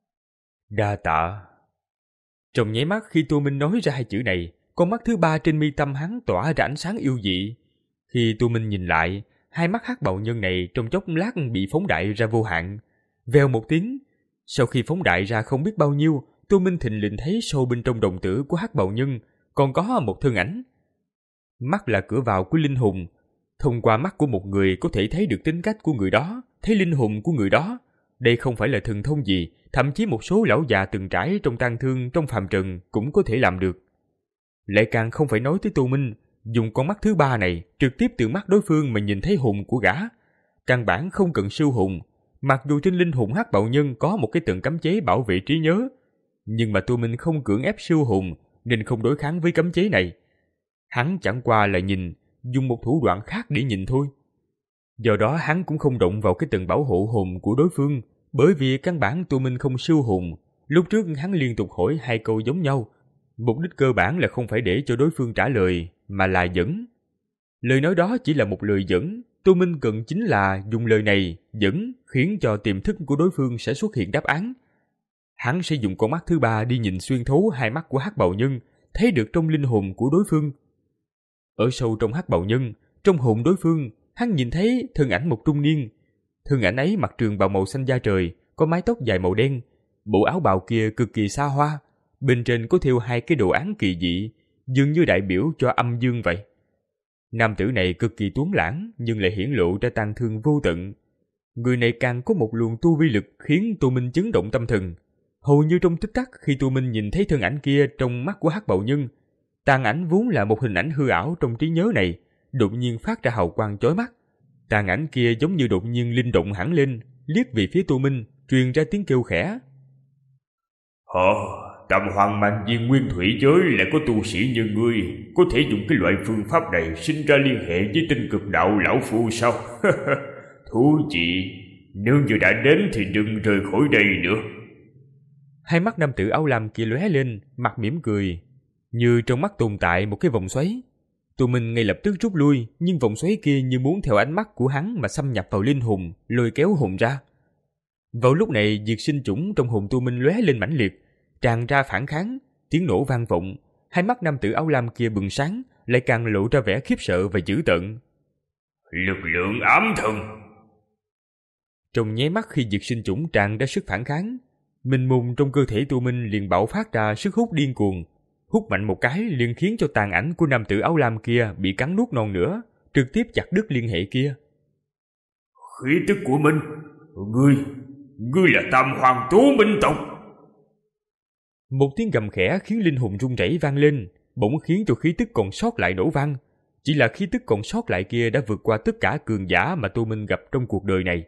Đa tạ. Trong nháy mắt khi Tô Minh nói ra hai chữ này, con mắt thứ ba trên mi tâm hắn tỏa ra ánh sáng yêu dị. Khi Tô Minh nhìn lại, hai mắt hắc bào nhân này trong chốc lát bị phóng đại ra vô hạn. Vèo một tiếng, sau khi phóng đại ra không biết bao nhiêu, Tô Minh thình lình thấy sâu bên trong đồng tử của hắc bào nhân còn có một thân ảnh. Mắt là cửa vào của linh hồn. Thông qua mắt của một người có thể thấy được tính cách của người đó, thấy linh hồn của người đó. Đây không phải là thần thông gì, thậm chí một số lão già từng trải trong tang thương trong phàm trần cũng có thể làm được. Lại càng không phải nói tới Tô Minh, dùng con mắt thứ ba này trực tiếp từ mắt đối phương mà nhìn thấy hồn của gã. Căn bản không cần siêu hồn, mặc dù trên linh hồn hắc bào nhân có một cái tầng cấm chế bảo vệ trí nhớ, nhưng mà Tô Minh không cưỡng ép siêu hồn nên không đối kháng với cấm chế này. Hắn chẳng qua là nhìn, dùng một thủ đoạn khác để nhìn thôi. Do đó hắn cũng không động vào cái tầng bảo hộ hồn của đối phương, bởi vì căn bản Tô Minh không siêu hồn. Lúc trước hắn liên tục hỏi hai câu giống nhau, mục đích cơ bản là không phải để cho đối phương trả lời, mà là dẫn. Lời nói đó chỉ là một lời dẫn, Tô Minh cần chính là dùng lời này dẫn khiến cho tiềm thức của đối phương sẽ xuất hiện đáp án. Hắn sẽ dùng con mắt thứ ba đi nhìn xuyên thấu hai mắt của hắc bào nhân, thấy được trong linh hồn của đối phương. Ở sâu trong hắc bào nhân, trong hồn đối phương, hắn nhìn thấy thân ảnh một trung niên. Thân ảnh ấy mặc trường bào màu xanh da trời, có mái tóc dài màu đen. Bộ áo bào kia cực kỳ xa hoa, bên trên có thêu hai cái đồ án kỳ dị, dường như đại biểu cho âm dương vậy. Nam tử này cực kỳ tuấn lãng nhưng lại hiển lộ ra tang thương vô tận. Người này càng có một luồng tu vi lực khiến Tô Minh chấn động tâm thần. Hầu như trong tích tắc khi Tô Minh nhìn thấy thân ảnh kia trong mắt của hắc bào nhân, tàn ảnh vốn là một hình ảnh hư ảo trong trí nhớ này, đột nhiên phát ra hào quang chói mắt. Tàn ảnh kia giống như đột nhiên linh động hẳn lên, liếc về phía Tô Minh, truyền ra tiếng kêu khẽ. Hả? Tam Hoang Man Viên Nguyên Thủy Giới lại có tu sĩ như ngươi, có thể dùng cái loại phương pháp này sinh ra liên hệ với tinh cực đạo lão phu sao? Thú vị, nếu như đã đến thì đừng rời khỏi đây nữa. Hai mắt nam tử áo lam kia lóe lên, mặt mỉm cười, như trong mắt tồn tại một cái vòng xoáy. Tụi mình ngay lập tức rút lui, nhưng vòng xoáy kia như muốn theo ánh mắt của hắn mà xâm nhập vào linh hồn, lôi kéo hồn ra. Vào lúc này, diệt sinh chủng trong hồn tụi mình lóe lên mãnh liệt, tràn ra phản kháng, tiếng nổ vang vọng, hai mắt nam tử áo lam kia bừng sáng, lại càng lộ ra vẻ khiếp sợ và dữ tợn. Lực lượng ám thần. Trong nháy mắt khi diệt sinh chủng tràn ra sức phản kháng, minh mông trong cơ thể tụi mình liền bạo phát ra sức hút điên cuồng, hút mạnh một cái liền khiến cho tàn ảnh của nam tử áo lam kia bị cắn nuốt non nữa, trực tiếp chặt đứt liên hệ kia. Khí tức của mình, ngươi, ngươi là Tam Hoàng Tố Minh tộc. Một tiếng gầm khẽ khiến linh hồn rung rẩy vang lên, bỗng khiến cho khí tức còn sót lại nổ vang. Chỉ là khí tức còn sót lại kia đã vượt qua tất cả cường giả mà Tô Minh gặp trong cuộc đời này.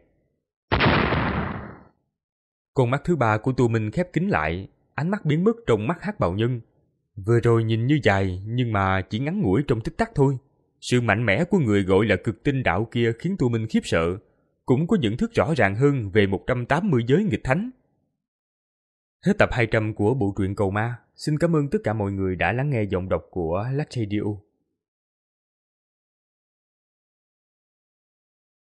Con mắt thứ ba của Tô Minh khép kín lại, ánh mắt biến mất trong mắt hắc bào nhân. Vừa rồi nhìn như dài, nhưng mà chỉ ngắn ngủi trong tích tắc thôi. Sự mạnh mẽ của người gọi là cực tinh đạo kia khiến Tô Minh khiếp sợ, cũng có nhận thức rõ ràng hơn về một trăm tám mươi giới nghịch thánh. Hết tập hai trăm của bộ truyện Cầu Ma. Xin cảm ơn tất cả mọi người đã lắng nghe giọng đọc của Lách Radio.